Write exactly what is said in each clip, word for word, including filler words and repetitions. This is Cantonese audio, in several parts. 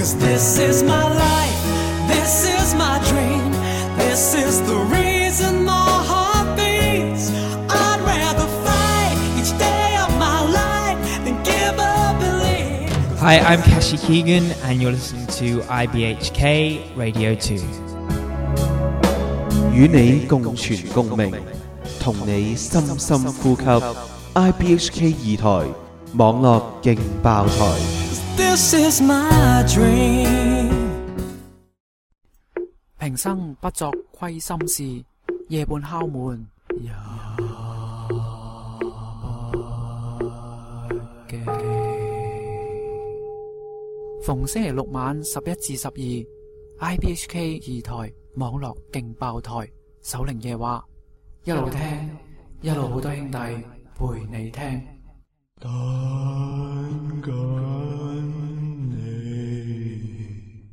'Cause this is my life, this is my dream, this is the reason my heart beats. I'd rather fight each day of my life than give up and leave. Hi, I'm Kashi Keegan, and you're listening to I B H K Radio two。 與你共存共鳴，同你深深呼吸。I B H K 二台網絡勁爆台。 This is my dream。 平生不作虧心事，夜半敲門也不驚。逢星期六晚十一至十二 ，I B H K 二台網絡勁爆台，守靈夜話，一路聽一路好多兄弟陪你聽。 等緊你。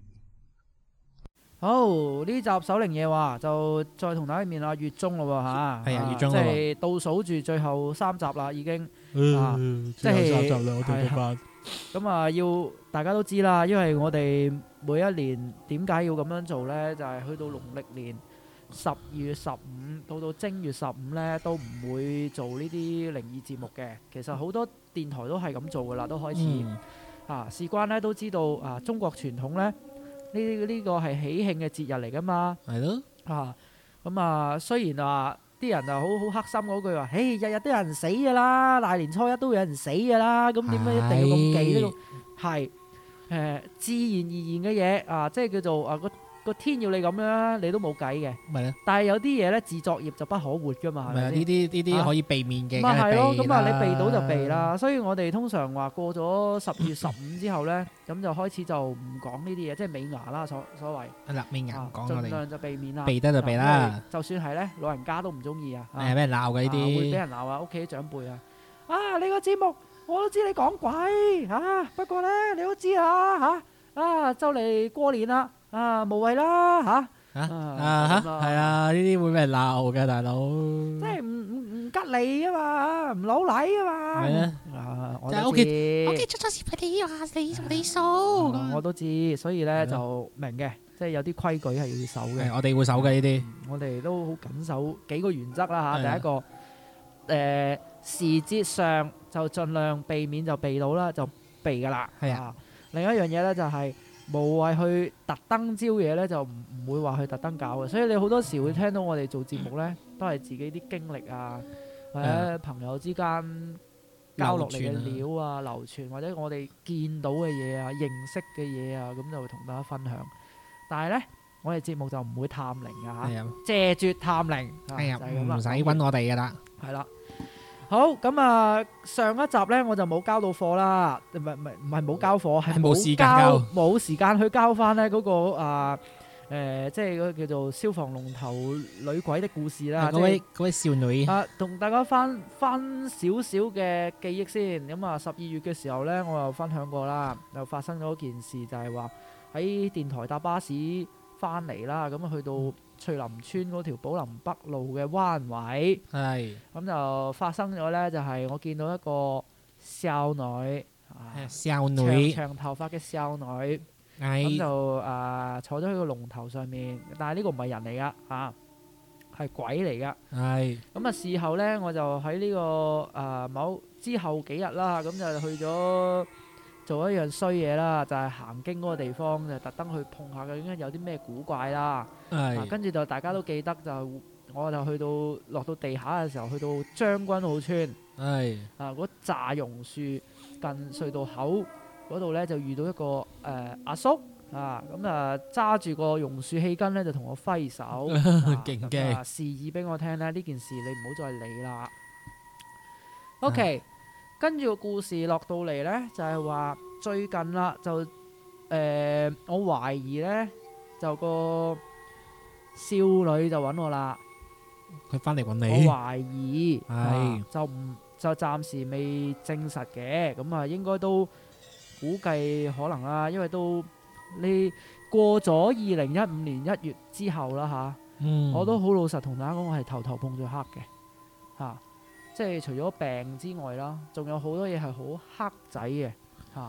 好，呢集守靈夜話就再同大家面下月中咯喎嚇， 係啊月中即咯喎係倒數住最後三集啦已經， 嗯啊即係即係三集啦，我哋嗰班。 咁啊要大家都知啦，因為我哋每一年點解要咁樣做呢？就係、去到農曆年十二月十五到到正月十五呢，都唔會做呢啲靈異節目嘅。其實好多電台都係咁做噶啦，都開始、 嗯啊，事關呢都知道啊，中國傳統呢，呢呢、呢個係喜慶嘅節日嚟噶嘛。 係咯， 啊，咁啊，雖然話啲人啊好好黑心嗰句話，誒日日都有人死噶啦，大年初一都有人死噶啦，咁點解一定要咁忌呢個？係誒自然而然嘅嘢啊，即係叫做啊個個天要你咁樣，你都冇計嘅。 咪咧， 但係有啲嘢咧自作孽就不可活噶嘛，係咪啊咪先？ 呢啲呢啲可以避免嘅， 咪係咯，咁啊你避到就避啦。 啦。所以我哋通常話過咗十月十五之後咧，咁就開始就唔講呢啲嘢，即係美牙啦，所所謂。 係啦，面牙啊唔講我哋， 盡量就避免啦。 避得就避啦啊因為就算係咧，老人家都唔中意啊。 係俾人鬧嘅呢啊會俾啲。 人鬧啊！屋企長輩啊，啊你個節目我都知你講鬼啊，不過咧你都知啊嚇啊，就嚟過年啦啊，無謂啦嚇嚇啊啊嚇， 咁啊係啊，呢啲會俾人鬧嘅大佬。 即係唔唔唔吉利啊嘛，唔老禮啊嘛。 係咧啊，我就係都屋企知， 出咗事俾你話你做你數。 啊我都知，所以咧係就明嘅，即係有啲規矩係要守嘅。 係我哋會守嘅呢啲。 我哋都好緊守幾個原則啦嚇。 係啊第一個誒時節上就盡量避免就避到啦，就避噶啦。 係啊。 另一樣嘢咧就係無謂去特登招嘢咧，就唔唔會話去特登搞嘅。所以你好多時會聽到我哋做節目咧，都係自己啲經歷啊，或者朋友之間交落嚟嘅料啊、流傳或者我哋見到嘅嘢啊、認識嘅嘢啊，咁就會同大家分享。但係咧，我哋節目就唔會探靈嘅嚇， 係啊， 謝絕探靈，啊係啊， 就係咁啦唔使揾我哋噶啦。 係啦，好咁啊！上一集咧我就冇交到貨啦，唔係唔係唔係冇交貨，係係冇時間交冇時間去交翻咧嗰個啊誒，即係嗰個叫做消防龍頭女鬼的故事啦。 嗰位嗰位少女， 啊，同大家翻翻少少嘅記憶先。咁啊，十二月嘅時候咧，我又分享過啦，又發生咗件事，就係話喺電台搭巴士翻嚟啦，咁啊去到翠林村嗰條寶林北路嘅彎位， 係咁就發生咗咧，就係我見到一個少女，啊少女， 長長頭髮嘅少女，咁係就啊坐咗喺個龍頭上面，但係呢個唔係人嚟噶，啊係鬼嚟噶。 係咁啊事後咧，我就喺呢個啊某之後幾日啦，咁就去咗做一樣衰嘢啦，就係行經嗰個地方，就特登去碰下究竟有啲咩古怪啦。啊係跟住就大家都記得，就我就去到落到地下嘅時候，去到將軍澳村係啊嗰紮榕樹近隧道口嗰度咧，就遇到一個誒、呃阿叔啊，咁啊揸住個榕樹氣根咧，就同我揮手，啊勁咁嘅啊示意俾我聽咧，呢件事你唔好再理啦。OK，跟住個故事落到嚟咧，就係話最近啦，就誒、呃我懷疑咧就個少女就揾我啦， 佢翻嚟揾我你， 懷疑係啊就唔就暫時未證實嘅，咁啊應該都估計可能啦，因為都你過咗二零一五年一月之後啦嚇。 嗯， 我都好老實同大家講，我係頭頭碰著黑嘅嚇、即係除咗病之外啦，仲有好多嘢係好黑仔嘅嚇、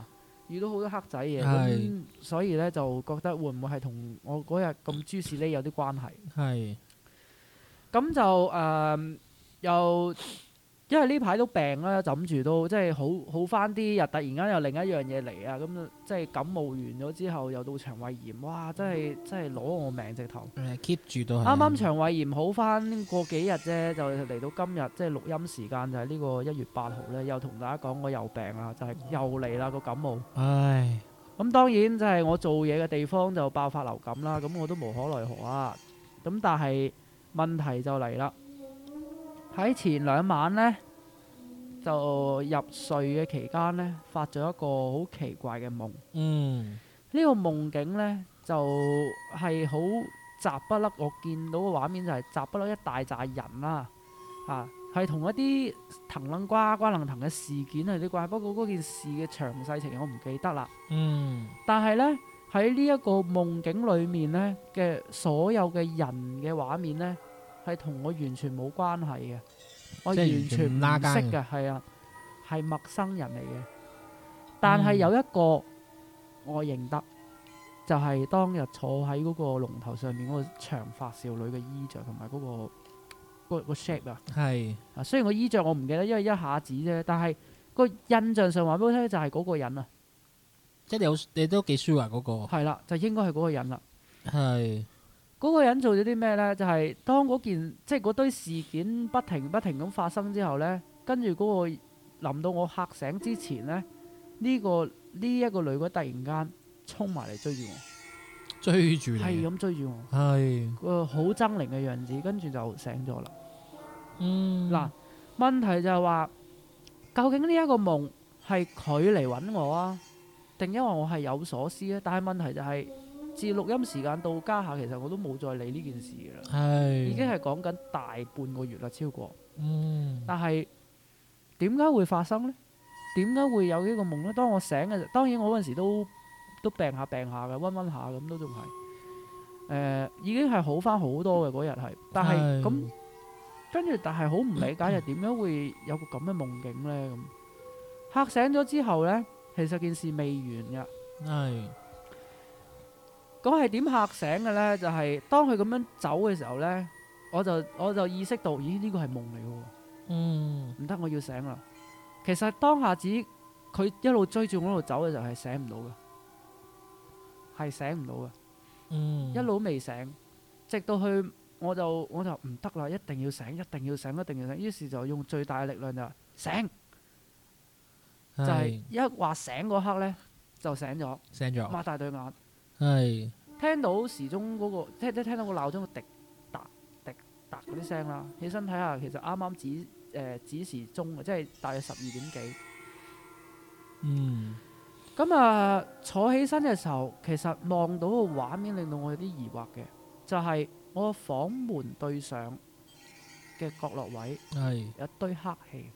遇到好多黑仔嘢， 係咁所以咧就覺得會唔會係同我嗰日咁諸事呢有啲關係？ 係咁就誒、呃又因為呢排都病啦，枕住都即係好好翻啲，又突然間又另一樣嘢嚟啊！咁即係感冒完咗之後，又到腸胃炎，哇！真係真係攞我命直頭。 誒 keep 住都係啱啱腸胃炎好翻過幾日啫，就嚟到今日即係錄音時間就係呢個一月八號咧，又同大家講我又病啦，就係、又嚟啦個感冒。 唉咁當然即係我做嘢嘅地方就爆發流感啦，咁我都無可奈何啊。咁但係問題就嚟啦，喺前兩晚呢，就入睡嘅期間呢，發咗一個好奇怪嘅夢。 嗯呢個夢境呢，就係好雜不甩，我見到嘅畫面就係雜不甩一大扎人啦，啊，係同一啲騰楞瓜瓜楞騰嘅事件係啲關係，不過嗰件事嘅詳細情形我唔記得啦。 嗯但係呢，喺呢一個夢境裡面呢嘅所有嘅人嘅畫面呢，係同我完全冇關係嘅，我即係完全唔完全唔拉更識嘅，係啊，係陌生人嚟嘅。但係有一個我認得，就係、當日坐喺嗰個龍頭上面嗰個長髮少女嘅衣着同埋嗰個個個 shape 啊。 係啊，雖然個衣着我唔記得，因為一下子啫，但係個印象上話俾我聽就係嗰個人啊， 即係你好你都幾 sure 啊嗰個係啦，就應該係嗰個人啦。 係嗰個人做咗啲咩呢？就係、當嗰件即係嗰堆事件不停不停咁發生之後呢，跟住嗰個臨到我嚇醒之前呢，呢、個呢一、個女鬼突然間衝埋嚟追住我， 追住你係咁追住我， 係個好猙獰嘅樣子，跟住就醒咗啦。 嗯嗱、問題就係話，究竟呢一個夢係佢嚟揾我啊，定因為我係有所思咧？但係問題就係、自錄音時間到家下，其實我都冇再理呢件事嘅啦， 係已經係講緊大半個月啦，超過。 嗯但係點解會發生呢？點解會有呢個夢呢？當我醒嘅時候，當然我嗰陣時都都病下病下嘅，溫溫下咁都仲係誒，已經係好翻好多嘅嗰日係。但係係咁跟住，但係好唔理解，就點解會有個咁嘅夢境呢？咁嚇醒咗之後呢，其實件事未完嘅。 係咁係點嚇醒嘅呢？就係、當佢咁樣走嘅時候呢，我就我就意識到，咦呢個係夢嚟嘅喎。 嗯唔得，我要醒啦。其實當下子佢一路追住我一路走嘅時候係醒唔到嘅，係醒唔到嘅， 嗯一路都未醒，直到去我就我就唔得啦，一定要醒，一定要醒，一定要醒。於是就用最大嘅力量就話醒，就係一話醒嗰刻呢，就醒咗， 醒咗擘大對眼， 係聽到時鐘嗰、個聽聽聽到個鬧鐘滴答滴答嗰啲聲啦，起身睇下其實啱啱指誒指時鐘啊，即係大約十二點幾。 嗯咁啊，坐起身嘅時候，其實望到個畫面令到我有啲疑惑嘅，就係、我房門對上嘅角落位係有一堆黑氣，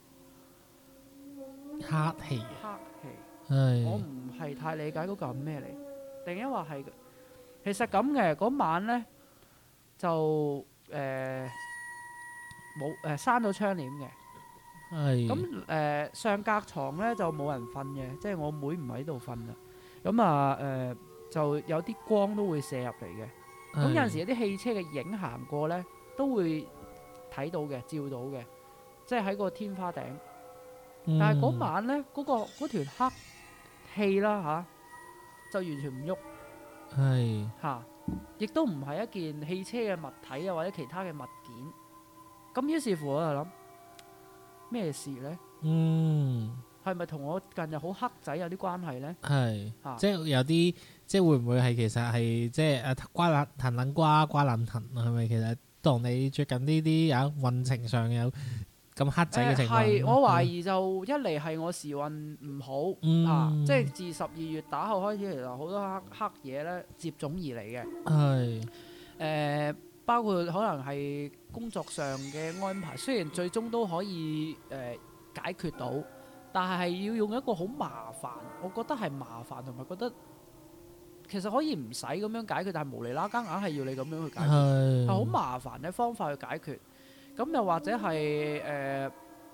黑氣黑氣。我係唔係太理解嗰個係咩嚟，定因為係其實咁嘅嗰晚呢，就誒冇誒閂咗窗簾嘅。 係咁誒、呃上格床咧就冇人瞓嘅，即係我妹唔喺度瞓啦。咁啊誒就有啲光都會射入嚟嘅。咁有陣時有啲汽車嘅影行過咧，都會睇到嘅，照到嘅，即係喺個天花頂。 嗯但係嗰晚咧，嗰、個嗰團黑氣啦嚇、就完全唔喐係嚇，亦都唔係一件汽車嘅物體啊，或者其他嘅物件。咁於是乎我就諗咩事咧？ 嗯係咪同我近日好黑仔有啲關係呢？ 係啊即係有啲即係會唔會係其實係即係誒瓜冷騰冷瓜瓜冷騰係咪其實同你最近呢啲啊運程上有咁黑仔嘅情況？ 係、我懷疑就一嚟係我時運唔好、 嗯啊，即係自十二月打後開始，其實好多黑黑嘢咧接踵而嚟嘅。 係誒、包括可能係工作上嘅安排，雖然最終都可以誒、解決到，但係要用一個好麻煩，我覺得係麻煩，同埋覺得其實可以唔使咁樣解決，但係無厘啦更硬係要你咁樣去解決，係好係麻煩嘅方法去解決。咁又或者係誒點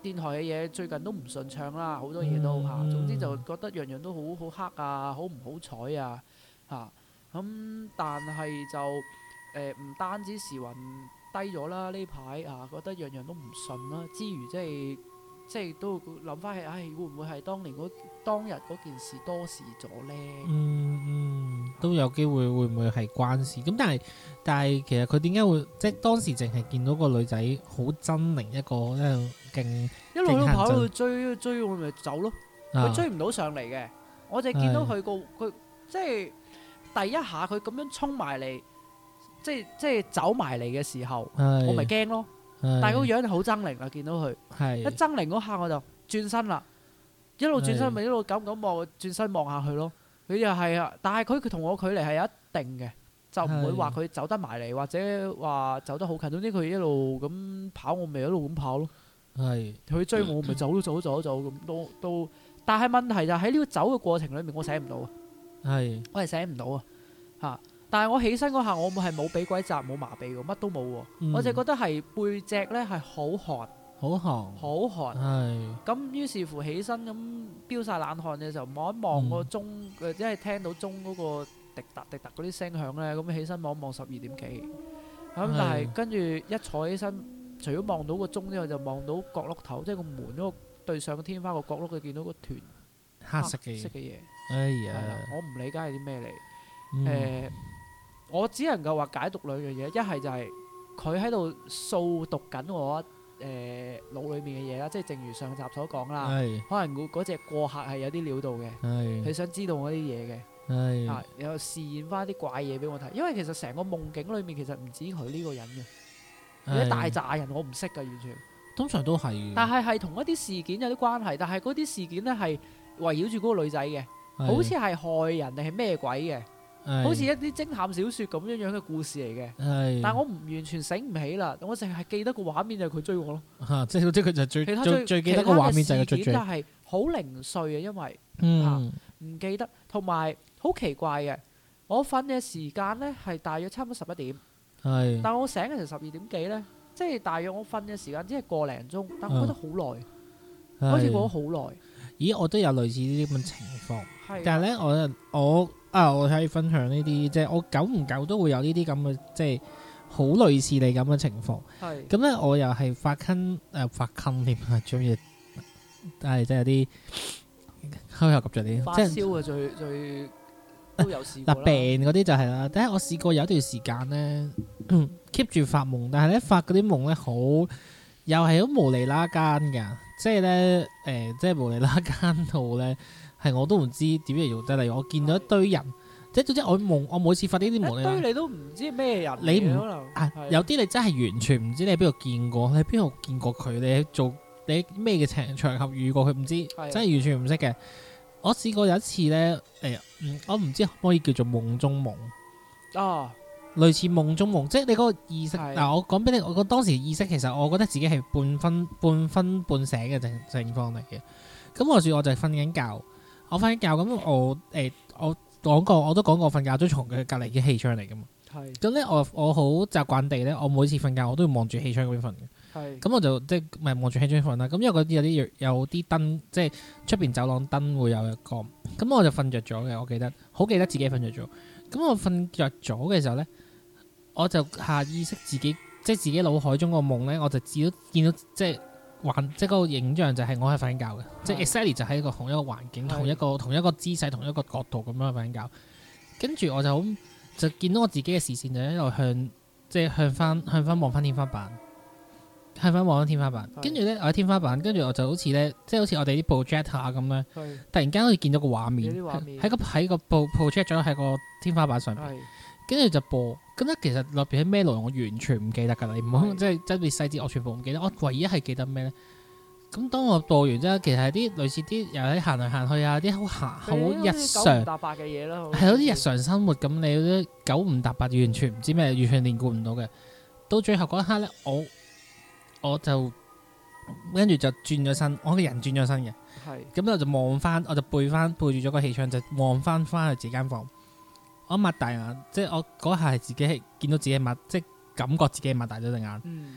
電台嘅嘢最近都唔順暢啦，好多嘢都嚇。 嗯總之就覺得樣樣都好好黑啊，好唔好彩啊嚇。咁但係就誒唔單止時運低咗啦，呢排啊覺得樣樣都唔順啦，之餘即係即係都諗翻起，唉會唔會係當年嗰當日嗰件事多事咗呢？ 嗯嗯，都有機會會唔會係關事？咁但係但係其實佢點解會即係當時淨係見到個女仔好猙獰一個咧勁一路都勁行跑到去追追我咪走咯，佢啊追唔到上嚟嘅，我就見到佢個佢即係第一下佢咁樣衝埋嚟，即係即係走埋嚟嘅時候，我咪驚咯。但係個樣就好猙獰啦，見到佢一係猙獰嗰下我就轉身啦，一路轉身咪一路咁咁望，轉身望下佢咯。佢又係啊，但係佢佢同我距離係有一定嘅，就唔會話佢走得埋嚟或者話走得好近。總之佢一路咁跑，我咪一路咁跑咯。 係佢追我咪走咯，走走走咁都都。但係問題就喺呢個走嘅過程裏面，我寫唔到啊， 係我係寫唔到啊嚇。但係我起身嗰下，我係冇俾鬼襲，冇麻痹喎，乜都冇喎。 嗯我就覺得係背脊咧係好寒， 好寒好寒。 係咁於是乎起身咁飆晒冷汗嘅時候，望一望個鐘，誒即係聽到鐘嗰個滴答滴答嗰啲聲響咧，咁起身望一望十二點幾。咁但係跟住一坐起身，除咗望到個鐘之外，就望到角落頭，即係個門嗰個對上天花個角落，佢見到個團黑色嘅嘢， 色嘅嘢。 哎係啦呀， 我唔理解係啲咩嚟。 嗯誒，我只能夠話解讀兩樣嘢，一係就係佢喺度掃讀緊我誒腦裏面嘅嘢啦，即係正如上集所講啦， 係可能嗰嗰隻過客係有啲料到嘅，佢係想知道我啲嘢嘅， 係啊，然後示現翻啲怪嘢俾我睇，因為其實成個夢境裏面其實唔止佢呢個人嘅，有一大扎人我唔識㗎完全， 通常都係， 但係係同一啲事件有啲關係，但係嗰啲事件咧係圍繞住嗰個女仔嘅，好似係害人定係咩鬼嘅。好似一啲偵探小説咁樣樣嘅故事嚟嘅， 係， 但我唔完全醒唔起啦，我淨係記得個畫面就係佢追我咯。 嚇，即係即係佢就最其他最最記得個畫面就係佢追追其他嘅事件就，係好零碎啊，因為嗯唔記得，同埋好奇怪嘅，我瞓嘅時間呢係大約差唔多十一點， 係， 但我醒嘅時候十二點幾呢，即係大約我瞓嘅時間只係個零鐘，但我覺得好耐，好似過咗好耐。 咦，我都有類似呢啲咁嘅情況， 係， 但係咧，我我啊，我可以分享呢啲，即係我久唔久都會有呢啲咁嘅，即係好類似你咁嘅情況。 係咁咧，我又係發坑誒發坑添啊，中意，但係即係有啲口又及着啲， 發即係燒啊，最最都有試過嗱啦。 病嗰啲就係啦。但係我試過有一段時間咧 keep 住發夢，但係咧發嗰啲夢咧好又係好無厘啦間㗎，即係咧誒，即係無厘啦間到咧係我都唔知點樣形容得。例如我見到一堆人，即係總之我夢，我每次發呢啲夢一咧， 堆你都唔知咩人嚟嘅， 你唔可能啊係有啲你真係完全唔知你喺邊度見過，你喺邊度見過佢，你喺做你咩嘅場場合遇過佢，唔知係真係完全唔識嘅。我試過有一次咧，誒、嗯，我唔知可唔可以叫做夢中夢。 啊， 類似夢中夢，即係你嗰個意識。 係嗱，我講俾你，我覺得當時意識其實我覺得自己係半分半分半醒嘅情情況嚟嘅。咁話說我就係瞓緊覺，我瞓緊覺咁我誒、欸、我講過我都講過瞓覺張床嘅隔離嘅氣窗嚟噶嘛。 係咁咧我我好習慣地咧，我每次瞓覺我都要望住氣窗嗰邊瞓嘅。 係咁我就即係咪望住氣窗瞓啦？咁因為嗰啲有啲有啲燈，即係出邊走廊燈會有一個。咁我就瞓着咗嘅，我記得好記得自己瞓着咗。咁我瞓着咗嘅時候咧，我就下意識自己即係自己腦海中個夢咧，我就只到見到即係幻即係嗰個影像就係我係瞓緊覺嘅，即係 exactly 就喺一個同一個環境、同一個同一個姿勢、同一個角度咁樣瞓緊覺。跟住我就好就見到我自己嘅視線就一路向即係向翻向翻望翻天花板。向翻望緊天花板，跟住咧我喺天花板，跟住我就好似咧，即係好似我哋啲 projector 咁咧， 係突然間好似見到個畫面， 有啲畫面喺個喺個 project 咗喺個天花板上邊， 係跟住就播。咁咧其實裏邊係咩內容我完全唔記得㗎啦，你唔好係即係真係細節我全部唔記得，我唯一係記得咩咧？咁當我播完之後，其實係啲類似啲又喺行嚟行去啊，啲好行好日九唔常。 搭八嘅嘢啦， 係有啲日常生活咁，你都九唔搭八，完全唔知咩，完全連貫唔到嘅。到最後嗰一刻咧，我我就跟住就轉咗身，我個人轉咗身嘅。 係咁我就望翻，我就背翻背住咗個氣窗，就望翻翻去自己間房。我擘大眼，即係我嗰下係自己係見到自己擘，即係感覺自己擘大咗隻眼。 嗯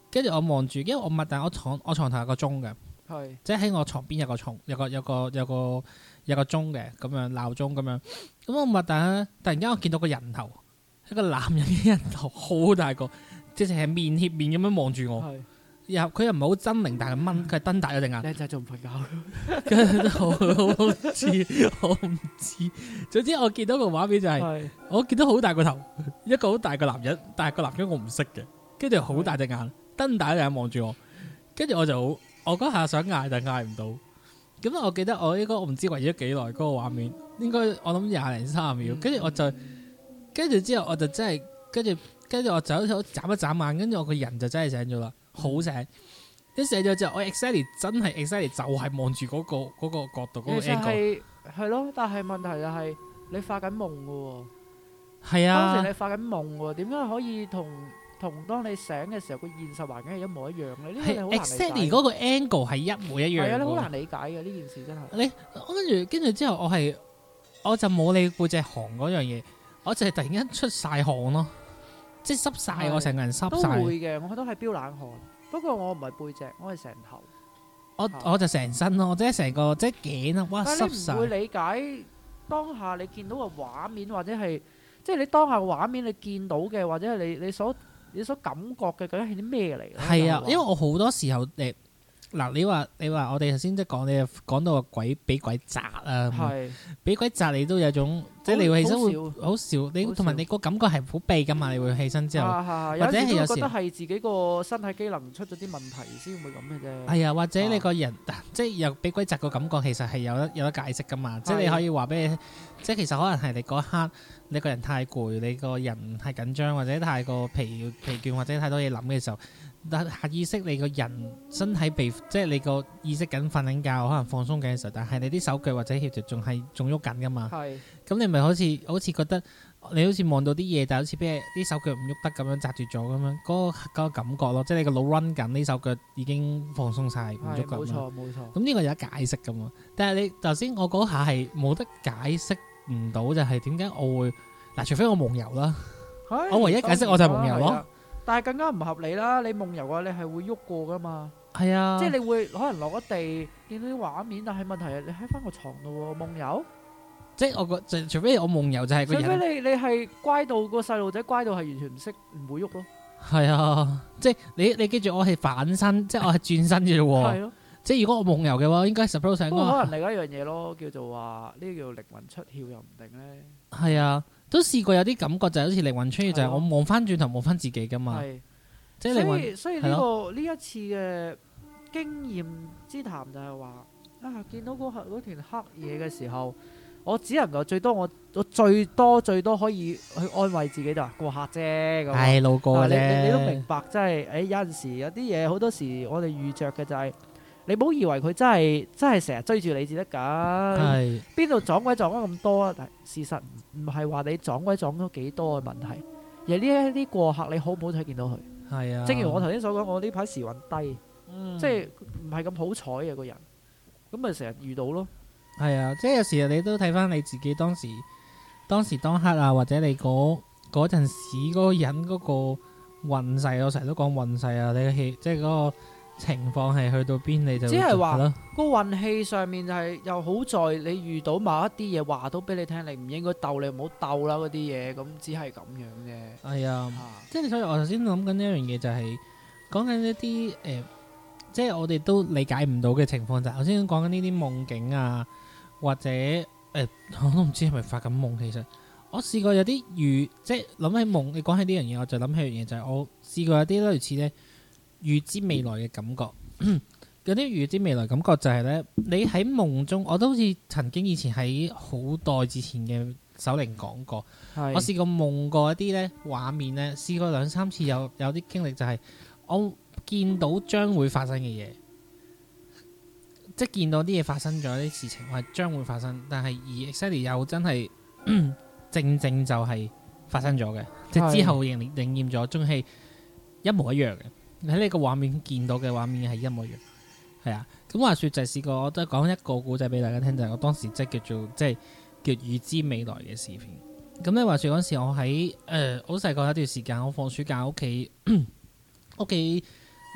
跟住我望住，因為我擘大我床我床頭有個鐘嘅， 係即係喺我床邊有個鐘，有個有個有個有個鐘嘅咁樣鬧鐘咁樣。咁我擘大咧，突然間我見到個人頭，一個男人嘅人頭，好大個，即係係面貼面咁樣望住我。 係。 又佢又唔係好猙獰，但係掹佢係瞪大咗隻眼。 靚仔仲唔瞓覺？ 跟住我我唔知，我唔知。總之我見到個畫面就係、 係我見到好大個頭，一個好大個男人，但係個男人我唔識嘅，跟住好大隻眼，瞪大隻眼望住我，跟住我就好，我嗰下想嗌但嗌唔到。咁我記得我應該我唔知維持咗幾耐嗰個畫面，應該我諗廿零三十秒，跟住我就跟住之後我就真係跟住跟住我就好似眨一眨眼，跟住我個人就真係醒咗啦。好醒！一醒咗之後，我 exactly 真係 exactly 就係望住嗰個嗰個角度嗰個其實 angle。 係係咯，但係問題就係你發緊夢嘅喎。 係當時啊， 你發緊夢喎，點解可以同同當你醒嘅時候個現實環境係一模一樣咧？呢個你好係難理 exactly 解。 嗰個 angle 係一模一樣係啊，你好㗎難理解嘅呢件事真係。 你我跟住跟住之後，我係我就冇理背脊寒嗰樣嘢，我就係突然間出晒汗咯，即係濕晒， 係我成個人濕都晒。 會嘅，我都係飆冷汗。不過我唔係背脊，我係成頭。 我我就成身咯，即係成個即係頸啊，哇但係濕晒你唔。會理解當下你見到嘅畫面，或者係即係你當下嘅畫面你見到嘅，或者係你你所你所感覺嘅究竟係啲咩嚟咧？ 係啊， 就係話因為我好多時候誒嗱，你話你話我哋頭先即係講你講到個鬼俾鬼砸啊， 係俾鬼砸你都有種即係你會起身會好好少，你好同埋少你個感覺係好避噶嘛，你會起身之後啊啊或者係有時有時都會覺得係自己個身體機能出咗啲問題先會咁嘅啫。 係啊，或者你個人即係又俾鬼砸個感覺，其實係有得有得解釋噶嘛，即係你可以話俾你，即係其實可能係你嗰一刻你個人太攰，你個人太緊張，或者太過疲疲倦，或者太多嘢諗嘅時候。但下意識你個人身體被即係你個意識緊瞓緊覺，可能放鬆緊嘅時候，但係你啲手腳或者協調仲係仲喐緊噶嘛。 係咁你咪好似好似覺得你好似望到啲嘢，但係好似俾啲手腳唔喐得咁樣紮住咗咁樣，嗰、嗰個嗰個感覺咯，即係你個腦 run 緊，啲手腳已經放鬆晒，唔喐係冇緊啦。 錯冇錯。 咁呢個有得解釋噶嘛？但係你頭先我嗰下係冇得解釋唔到，就係點解我會嗱？除非我夢遊啦， 係我唯一解釋我就係夢遊咯係啊但係更加唔合理啦！你夢遊嘅話，你係會喐過噶嘛？ 係啊， 即係你會可能落咗地見到啲畫面，但係問題係你喺翻個床度喎，夢遊。 即係我個就除非我夢遊就係個除人。 非你你係乖到個細路仔乖到係完全唔識唔會喐咯。 係啊，即係你你記住我係反身，即係我係轉身嘅啫喎。 係咯。 即係如果我夢遊嘅話，應該 suppose 應不過可該能另一樣嘢咯，叫做話呢個叫靈魂出竅又唔定咧。 係啊，都試過有啲感覺就係好似靈魂出竅，就係係咯我望翻轉頭望翻自己噶嘛。 係。 即係靈魂所以所以係呢個呢一次嘅經驗之談就係話啊，見到嗰嗰團黑嘢嘅時候，我只能夠最多我我最多最多可以去安慰自己就話過客啫咁。 係路過啊嘅啫。 你你你都明白，真係誒有陣時有啲嘢好多時我哋遇着嘅就係、你唔好以為佢真係真係成日追住你至得㗎。 係邊度撞鬼撞咗咁多啊？但係事實唔係話你撞鬼撞咗幾多嘅問題，而呢一啲過客你好唔好睇見到佢？ 係啊。 正如我頭先所講，我呢排時運低， 嗯即係唔係咁好彩嘅個人，咁咪成日遇到咯。 係啊，即係有時你都睇翻你自己當時當時當刻啊，或者你嗰嗰陣時嗰個人嗰個運勢，我成日都講運勢啊，你嘅氣即係嗰個情況係去到邊你就只係話咯。 個運氣上面就係又好在你遇到某一啲嘢話到俾你聽，你唔應該鬥，你唔好鬥啦嗰啲嘢，咁只係咁樣啫。 係啊。 啊即係所以我頭先諗緊一樣嘢就係講緊一啲誒、呃，即係我哋都理解唔到嘅情況就係頭先講緊呢啲夢境啊，或者誒、呃、我都唔知係咪發緊夢。其實我試過有啲預，即係諗起夢，你講起呢樣嘢，我就諗起一樣嘢就係、是、我試過有啲類似咧預知未來嘅感覺。有啲預知未來感覺就係咧，你喺夢中，我都好似曾經以前喺好耐之前嘅首靈講過。 係我試過夢過一啲咧畫面咧，試過兩三次有有啲經歷就係我見到將會發生嘅嘢，即係見到啲嘢發生咗啲事情，係將會發生，但係而 exactly 又真係正正就係發生咗嘅，即係之後應應驗咗，仲係一模一樣嘅。你喺呢個畫面見到嘅畫面係一模一樣，係啊。咁話説就係試過，我都講一個故仔俾大家聽，就係、是、我當時即係叫做即係。叫預知未來嘅視片，咁咧話説嗰陣時我喺誒好細個一段時間，我放暑假屋企屋企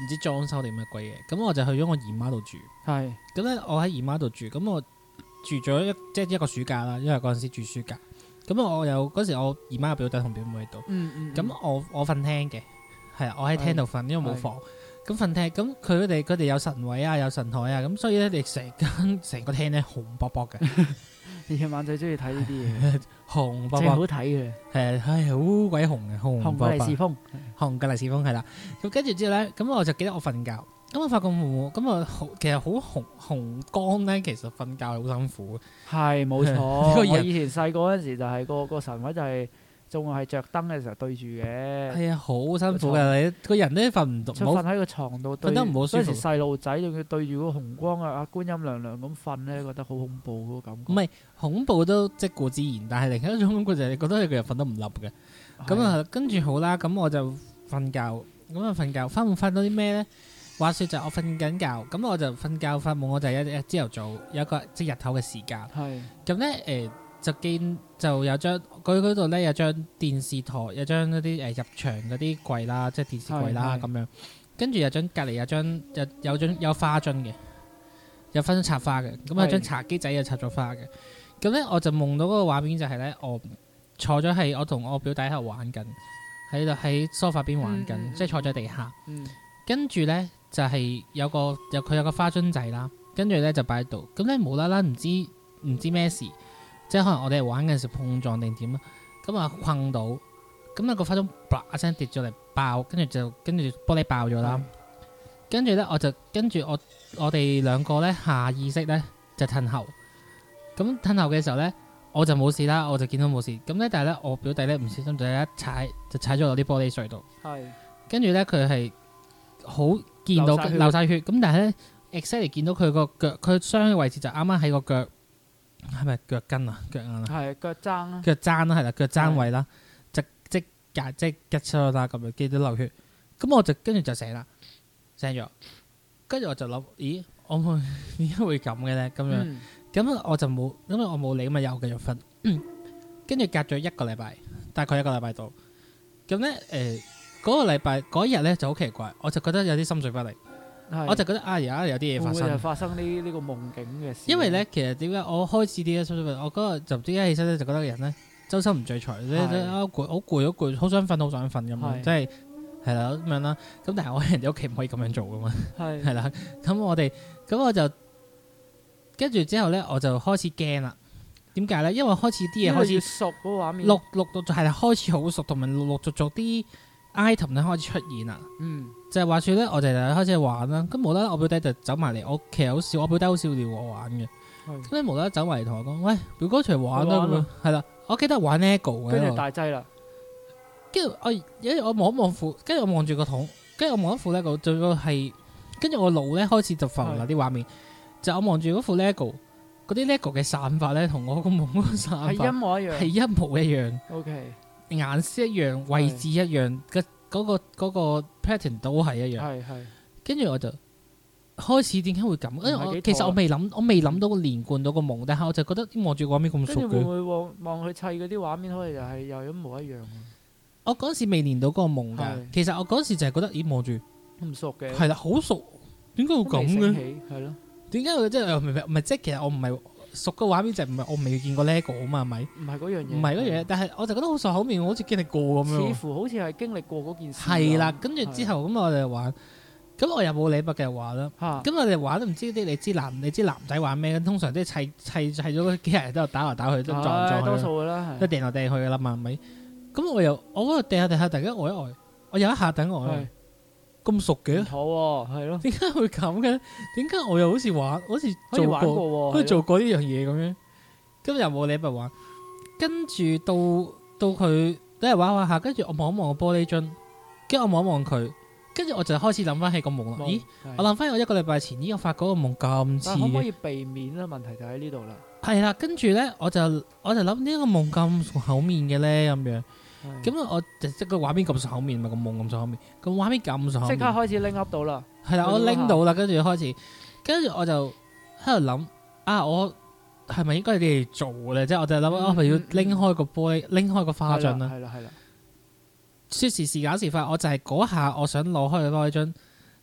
唔知裝修定乜鬼嘢，咁我就去咗我姨媽度住。 係咁咧，我喺姨媽度住，咁我住咗一即係一個暑假啦，因為嗰陣時住暑假。咁我有嗰時我姨媽有表弟同表妹喺度， 嗯嗯， 咁我我瞓廳嘅，係啊，我喺廳度瞓，因為冇房。咁瞓廳，咁佢哋佢哋有神位啊，有神台啊，咁所以咧，你成間成個廳咧紅卜卜嘅。 夜晚最中意睇呢啲嘢， 紅卜最好卜， 睇嘅， 係係好鬼紅嘅，紅卜卜紅過利是風， 紅嘅利是風係啦。咁跟住之後咧，咁我就記得我瞓覺，咁我發覺冇，咁我好其實好紅紅光咧，其實瞓覺係好辛苦嘅。 係冇錯。 呢個人我以前細個嗰陣時就係個個神位就係仲係着燈嘅時候對住嘅， 係啊，好辛苦嘅，你個人都瞓唔到，冇出瞓喺個床度對， 瞓得唔好舒服嗰陣時細路仔仲要對住嗰個紅光啊，啊觀音娘娘咁瞓咧，覺得好恐怖嗰個感覺。 唔係恐怖都即固之然，但係另一種感覺就係你覺得你個人瞓得唔冧嘅。咁啊，跟住好啦，咁我就瞓覺，咁啊瞓覺，翻唔翻到啲咩咧？話説就係我瞓緊覺，咁我就瞓覺發夢，我就係一朝頭早有一個即日頭嘅時間。 係咁咧誒。就見就有張佢嗰度咧有張電視台，有張嗰啲誒入場嗰啲櫃啦，即係電視櫃啦咁樣。跟住有張隔離有張有有張有花樽嘅，有分插花嘅。咁有張茶幾仔又插咗花嘅。咁咧我就夢到嗰個畫面就係咧，我坐咗係我同我表弟喺度玩緊，喺度喺梳化邊玩緊，嗯、即係坐咗地下。 嗯、 跟住咧就係、是、有個有佢有個花樽仔啦，跟住咧就擺喺度。咁咧無啦啦唔知唔知咩事。即係可能我哋玩嘅時候碰撞定點啊，咁啊困到，咁啊個花樽啪一聲跌咗嚟爆，跟住就跟住玻璃爆咗啦。跟住咧我就跟住我我哋兩個咧下意識咧就褪後，咁褪後嘅時候咧我就冇事啦，我就見到冇事。咁咧但係咧我表弟咧唔小心就一踩就踩咗落啲玻璃碎度， 係跟住咧佢係好見到流晒血，咁但係咧 exactly 見到佢個腳，佢傷嘅位置就啱啱喺個腳。係咪腳筋啊？腳眼啊？ 係腳踭啊！ 腳踭啦，係啦，腳踭位啦，即即夾即吉出啦，咁樣見到流血，咁我就跟住就醒啦，醒咗，跟住我就諗，咦，我會點解會咁嘅咧？咁樣，咁、嗯、我就冇，因為我冇理咁啊，又繼續瞓，跟住隔咗一個禮拜，大概一個禮拜度，咁咧誒嗰個禮拜嗰日咧就好奇怪，我就覺得有啲心緒不寧。我就覺得啊，而家有啲嘢發生， 會唔會發生呢呢個夢境嘅事？ 因為咧，其實點解我開始啲咧，我嗰日就點解起身咧，就覺得個人咧周身唔聚財，咧啊攰，好攰，好攰，好想瞓，好想瞓咁樣，即係係啦咁樣啦。咁但係我喺人哋屋企唔可以咁樣做噶嘛，係係啦。咁我哋咁我就跟住之後咧，我就開始驚啦。點解咧？因為開始啲嘢開始熟嗰個畫面， 陸陸續續係開始好熟，同埋陸陸續續啲 item 咧開始出現啦。嗯。就係話説咧，我哋就開始玩啦。咁無啦啦，我表弟就走埋嚟，我其實好笑，我表弟好少撩我玩嘅。咁你無啦啦走埋嚟同我講：喂，表哥出嚟玩啦咁樣。係啦，我記得玩 LEGO 嘅。 跟住大劑啦。 跟住我，因為我望一望副，跟住我望住個桶，跟住我望一副 LEGO，仲要係跟住我腦咧開始就浮啦啲畫面。就我望住嗰副 LEGO，嗰啲 LEGO 嘅散法咧，同我個夢嗰個散法係一模一樣， 係一模一樣。 OK， 顏色一樣，位置一樣嘅。嗰、那個嗰、那個 pattern 都係一樣，係係。跟住我就開始點解會咁？因為我其實我未諗，我未諗到連貫到個夢，但係我就覺得望住個畫面咁熟嘅。 跟住會唔會望望佢砌嗰啲畫面，可能又係又一模一樣？ 我嗰時未連到嗰個夢㗎。其實我嗰時就係覺得，咦望住唔熟嘅。係啦，好熟，點解會咁嘅？ 係咯。點解會即係唔係唔係即係其實我唔係。熟嘅畫面就唔係我未見過 LEGO 啊嘛，係咪？ 唔係嗰樣嘢， 唔係嗰樣嘢，但係我就覺得好熟口面，好似經歷過咁樣。 似乎好似係經歷過嗰件事。 係啦，跟住之後咁我哋玩，咁我又冇理筆嘅話啦。咁我哋玩都唔知啲，你知男你知男仔玩咩？通常即係砌砌砌咗幾人都打嚟打去，都撞嚟撞去。 多數㗎啦， 都掟嚟掟去㗎啦嘛，係咪？咁我又我嗰度掟下掟下，突然間呆一呆，我有一下等我。咁熟嘅， 好喎，係咯。點解會咁嘅？點解我又好似玩，好似做過，好似做過呢樣嘢咁樣？咁又冇理筆玩，跟住到到佢都係玩玩下，跟住我望一望個玻璃樽，跟住我望一望佢，跟住我就開始諗翻起個夢啦。咦，我諗翻起我一個禮拜前呢，我發嗰個夢咁似。 可唔可以避免咧？問題就喺呢度啦。 係啦，跟住咧，我就我就諗呢個夢咁熟口面嘅咧，咁樣。咁我就即個畫面咁熟口面，咪個夢咁熟口面，個畫面咁熟口面， 即刻開始拎 up 到啦。 係啦，我拎到啦，跟住開始，跟住我就喺度諗啊，我係咪應該你哋做咧？即係我就諗，我係要拎開個玻璃，拎開個花樽啦。 係啦係啦。 說時遲，搞時快，我就係嗰下，我想攞開個玻璃樽，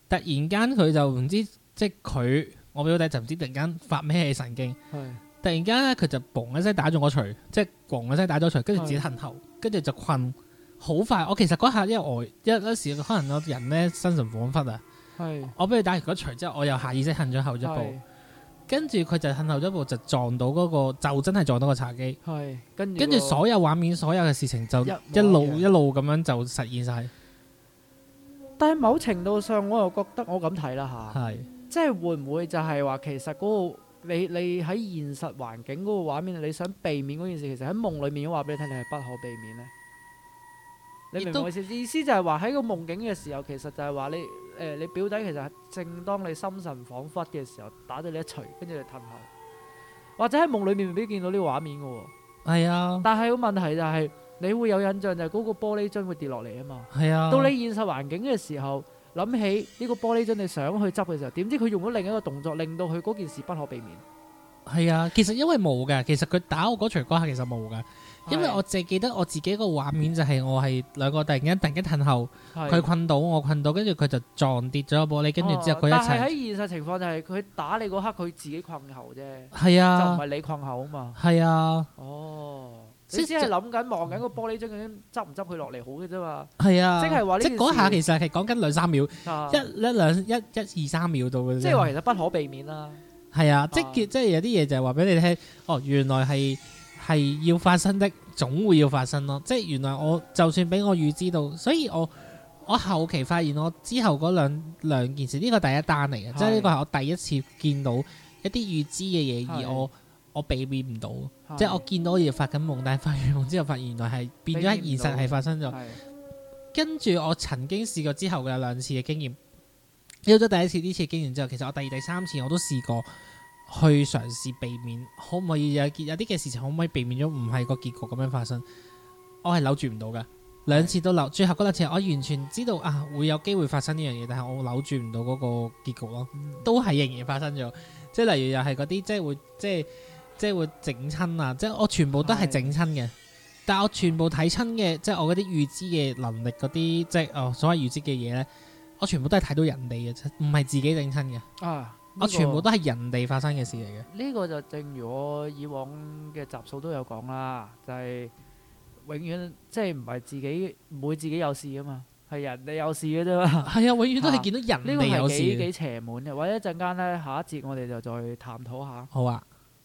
突然間佢就唔知，即係佢我表弟就唔知突然間發咩氣神經， 係突然間咧佢就嘣一聲打中個錘，即係嘣一聲打咗錘，跟住自己褪後，跟住就困好快。我其實嗰下因為我一一時可能我人咧心神恍惚啊， 係我俾佢打完嗰錘之後，我又下意識褪咗後一步。 係跟住佢就褪後咗一步，就撞到嗰、個，就真係撞到個茶几。 係跟住跟住所有畫面、所有嘅事情就一一路模一樣一路咁樣就實現晒。 但係某程度上，我又覺得我咁睇啦嚇， 係即係會唔會就係話其實嗰、個你你喺現實環境嗰個畫面，你想避免嗰件事，其實喺夢裡面都話俾你聽，你係不可避免咧。你明唔明我意思？意思就係話喺個夢境嘅時候，其實就係話你誒、呃、你表弟其實係正當你心神恍惚嘅時候，打到你一錘，跟住你褪後，或者喺夢裡面未必見到呢個畫面嘅喎。 係啊， 但係個問題就係、你會有印象就係嗰個玻璃樽會跌落嚟啊嘛。 係啊。 到你現實環境嘅時候，諗起呢個玻璃樽你想去執嘅時候，點知佢用咗另一個動作，令到佢嗰件事不可避免。 係啊，其實因為冇嘅，其實佢打我嗰錘嗰下其實冇嘅，因為我淨係記得我自己個畫面就係我係兩個突然間突然間褪後， 係佢困到我困到，跟住佢就撞跌咗個玻璃，跟住之後佢一哦但係齊。 喺現實情況就係佢打你嗰刻，佢自己困後啫， 係就唔啊， 係你困後啊嘛。 係啊， 哦， 即你只係諗緊望緊個玻璃樽究竟執唔執佢落嚟好嘅啫嘛。 係啊， 即係話呢即係嗰下件事其實係講緊兩三秒， 啊一一兩一一二三秒到嘅啫。 即係話其實不可避免啦。 係啊，即啊係即係有啲嘢就係話俾你聽，哦，原來係係要發生的，總會要發生咯。即係原來我就算俾我預知到，所以我我後期發現我之後嗰兩兩件事，呢個第一單嚟嘅，即係呢個係我第一次見到一啲預知嘅嘢， 係而我我避免唔到， 係即係我見到我要發緊夢，但係發完夢之後發現原來係變咗喺現實係發生咗。 係跟住我曾經試過之後嘅兩次嘅經驗，有咗第一次呢次經驗之後，其實我第二、第三次我都試過去嘗試避免，可唔可以有有啲嘅事情可唔可以避免咗唔係個結局咁樣發生？我係扭住唔到㗎，兩次都扭，最後嗰兩次我完全知道啊會有機會發生呢樣嘢，但係我扭住唔到嗰個結局咯，都係仍然發生咗。即係例如又係嗰啲即係會即係即係會整親啊！即係我全部都係整親嘅。但係我全部睇親嘅，即係我嗰啲預知嘅能力嗰啲，即係哦所謂預知嘅嘢咧，我全部都係睇到人哋嘅啫，唔係自己整親嘅。 啊， 我全部都係人哋發生嘅事嚟嘅。 呢個就正如我以往嘅集數都有講啦，就係、永遠即係唔係自己唔會自己有事啊嘛，係人哋有事嘅啫嘛。 係啊，永遠都係見到人呢個哋有事係幾幾嘅。 邪門嘅，或者一陣間咧下一節我哋就再探討下。 好啊，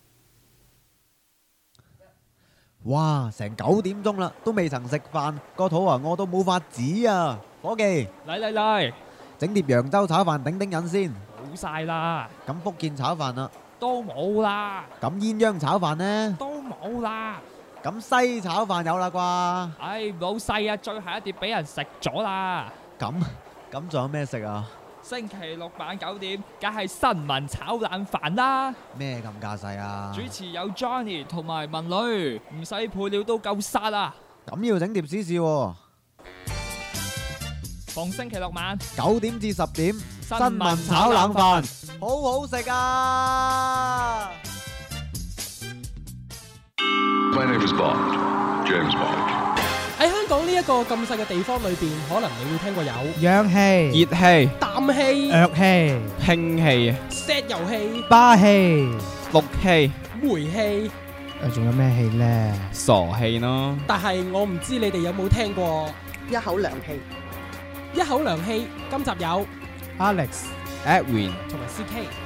哇！成九點鐘啦，都未曾食飯，個肚啊餓到冇法子啊！伙計， 嚟嚟嚟， 整碟揚州炒飯頂頂癮先。 冇晒啦， 咁福建炒飯啦， 都冇啦， 咁鴛鴦炒飯呢？ 都冇啦。 咁西炒飯有啦啩？ 唉，老細啊，最後一碟俾人食咗啦。 咁咁仲有咩食啊？ 星期六晚九點，梗係新聞炒冷飯啦。 咩咁架勢啊？ 主持有 Johnny 同埋文女，唔使配料都夠殺啊！ 咁要整碟試試喎。 逢星期六晚九點至十點， 新新聞炒冷飯，好好食啊！ My name is Bond, James Bond. 喺香港呢一個咁細嘅地方裏邊，可能你會聽過有氧氣、 熱氣、氮氣、 藥氣、 氫氣、石油氣、 巴氣、 氯氣、煤氣， 誒仲有咩氣呢？ 傻氣咯。但係我唔知你哋有冇聽過一口涼氣。一口涼氣，今集有 Alex、Edwin 同埋 C K。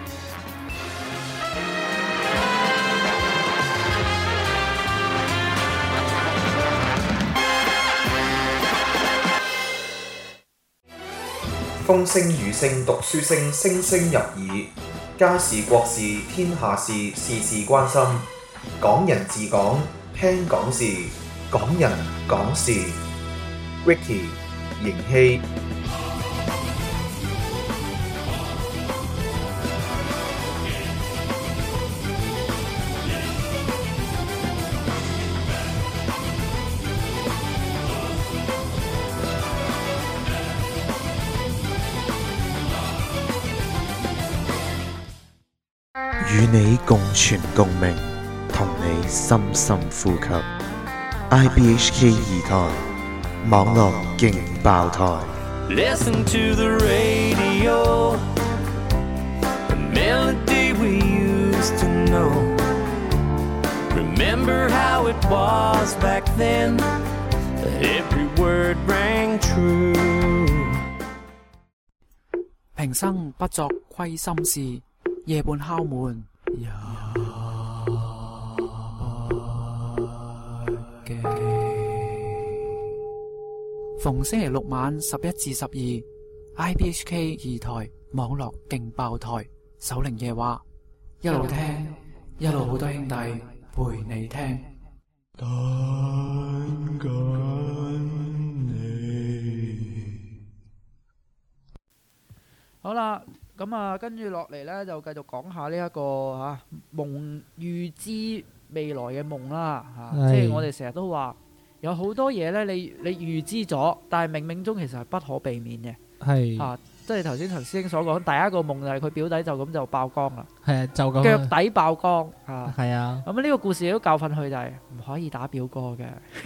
風聲雨聲讀書聲，聲聲入耳。家事國事天下事，事事關心。港人治港，聽港事，港人港事。Ricky、盈希。 與你共存共鳴，同你深深呼吸。I B H K 二台網絡勁爆台。 Listen to the radio, the melody we used to know. Remember how it was back then, every word rang true. 平生不作虧心事，夜半敲門也不驚。逢星期六晚十一至十二 ，I B H K 二台網絡勁爆台，守靈夜話，一路聽一路好多兄弟陪你聽。 緊緊你。 好啦，咁啊，跟住落嚟咧，就繼續講下呢、這、一個嚇、啊、夢預知未來嘅夢啦嚇，啊、 係即係我哋成日都話有好多嘢咧，你你預知咗，但係冥冥中其實係不可避免嘅。 係啊，即係頭先陳師兄所講，第一個夢就係佢表弟就咁就爆光啦， 係啊，就咁腳底爆光啊， 係啊。 咁呢個故事亦都教訓佢就係唔可以打表哥嘅。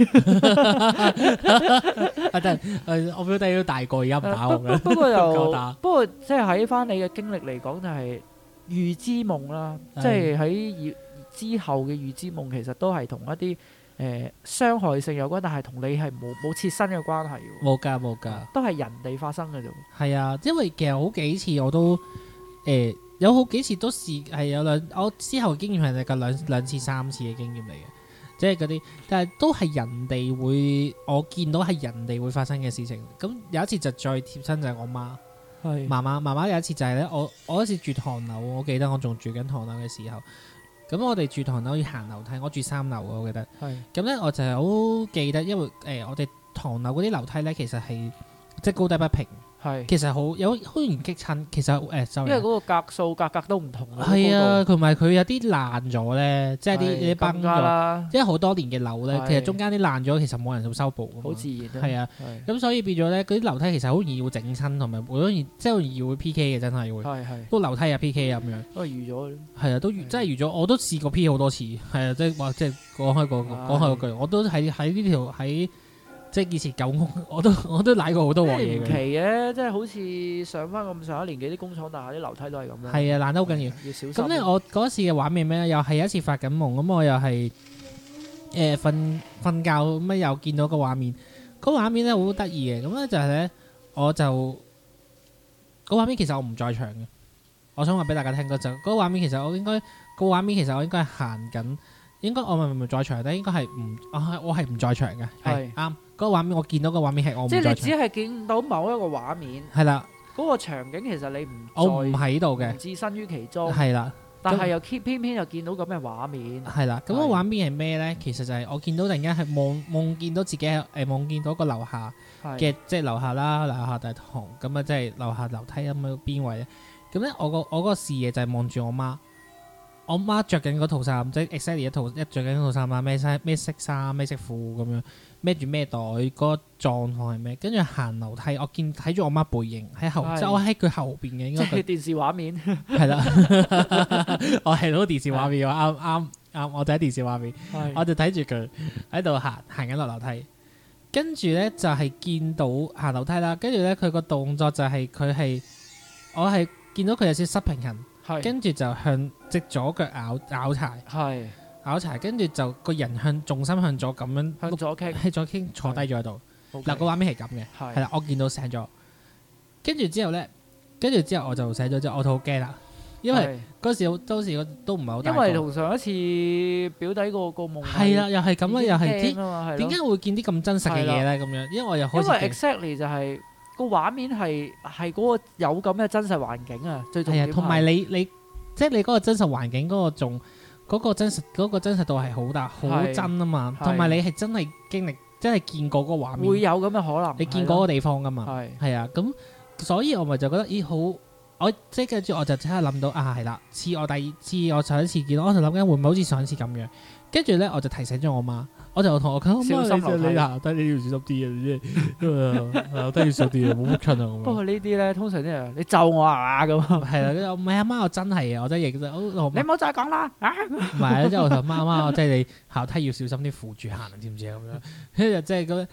啊，真係我表弟都大個，而家唔打我嘅。 不過唔夠又打不過即係喺翻你嘅經歷嚟講，就係預知夢啦， 係即係喺之後嘅預知夢，其實都係同一啲誒傷害性有關，但係同你係冇冇切身嘅關係喎。 冇㗎冇㗎， 都係人哋發生嘅啫。 係啊，因為其實好幾次我都誒、呃、有好幾次都試係有兩我之後經驗係個兩兩次三次嘅經驗嚟嘅，即係嗰啲，但係都係人哋會我見到係人哋會發生嘅事情。咁有一次就最貼身就係我媽， 係媽媽媽媽有一次就係咧，我我嗰時住唐樓，我記得我仲住緊唐樓嘅時候。咁我哋住唐樓要行樓梯，我住三樓我記得。 係。咁咧我就係好記得，因為誒、呃、我哋唐樓嗰啲樓梯咧，其實係即係高低不平。 係。 其實好有好容易激親。其實誒、呃， 因為嗰個格數格格都唔同。 係啊，同埋佢有啲爛咗咧，即係啲啲崩咗。因為好多年嘅樓咧，其實中間啲爛咗，其實冇人做修補㗎嘛。 好自然。 係啊。咁所以變咗咧，嗰啲樓梯其實好易會整親，同埋好容易即係好易會 P K 嘅，真係會。係係。都樓梯啊 P K 咁樣。都係預咗。係啊，都預真係預咗，我都試過 P 好多次。係啊，即係話即係講開個講開嗰句，我都喺喺呢條喺。即係以前舊屋，我都我都舐過好多鑊嘢嘅。唔奇嘅，即係好似上翻咁上一年紀啲工廠大廈啲樓梯都係咁樣。 係啊，爛得好緊要。 要小心。 咁咧，我嗰次嘅畫面咩咧？又係有一次發緊夢，咁我又係誒瞓瞓覺咁又見到個畫面。嗰個畫面咧好得意嘅，咁咧就係咧，我就嗰畫面其實我唔在場嘅。我想話俾大家聽嗰就嗰個畫面其實我應該個畫面其實我應該係行緊，應該我唔唔在場咧，應該係唔啊我係唔在場嘅，係啱。嗰個畫面我見到個畫面係我唔在場， 即係你只係見到某一個畫面， 係啦。 嗰個場景其實你唔我唔喺度嘅， 置身於其中， 係啦。 但係又偏偏又見到咁嘅畫面， 係啦。咁個畫面係咩咧？其實就係我見到突然間係夢夢見到自己誒夢見到個樓下嘅，即係樓下啦，樓下大堂咁啊，即係樓下樓梯咁嘅邊位咧。咁咧我個我嗰個視野就係望住我媽。我媽着緊嗰套衫，即係 exactly 一套一着緊嗰套衫啊，咩衫咩色衫咩色褲咁樣，孭住咩袋，嗰、嗰個狀況係咩？跟住行樓梯，我見睇住我媽背影喺後，即係我喺佢後邊嘅，應該即係電視畫面。 係啦，我係攞電視畫面，啱啱啱，我就喺電視畫面，我就睇住佢喺度行行緊落樓梯，跟住咧就係、係、見到行樓梯啦，跟住咧佢個動作就係佢係我係見到佢有少少失平衡。跟住就向隻左腳咬咬柴， 係咬柴，跟住就個人向重心向左咁樣向左傾， 喺左傾坐低咗喺度。嗱個畫面係咁嘅，係啦，我見到醒咗。跟住之後咧，跟住之後我就醒咗之後，我就好驚啦，因為嗰時當時都唔係好大。 因為同上一次表弟個個夢係啦，又係咁啦，又係啲點解會見啲咁真實嘅嘢咧？咁樣，因為我又開始因為 exactly 就係。個畫面係係嗰個有咁嘅真實環境啊，最重要係。同埋你你即係你嗰個真實環境嗰個仲嗰個真實嗰個真實度係好大好真啊嘛，同埋你係真係經歷真係見過嗰個畫面。 會有咁嘅可能。 你見過嗰個地方噶嘛？ 係係啊，咁所以我咪就覺得咦好，我即係跟住我就即刻諗到啊係啦，似我第二次我上一次見到，我就諗緊會唔會好似上一次咁樣，跟住咧我就提醒咗我媽。我就同我講， 小心樓梯， 你行低你要小心啲啊！即係樓梯要小啲啊，冇仆親啊！ 不過呢啲咧，通常啲人你咒我啊咁。係啦，唔係阿媽，我真係啊，我真係認真。 你唔好再講啦啊！ 唔係啊，即係我同媽媽，即係你樓梯要小心啲扶住行，知唔知啊？咁樣，跟住即係咁，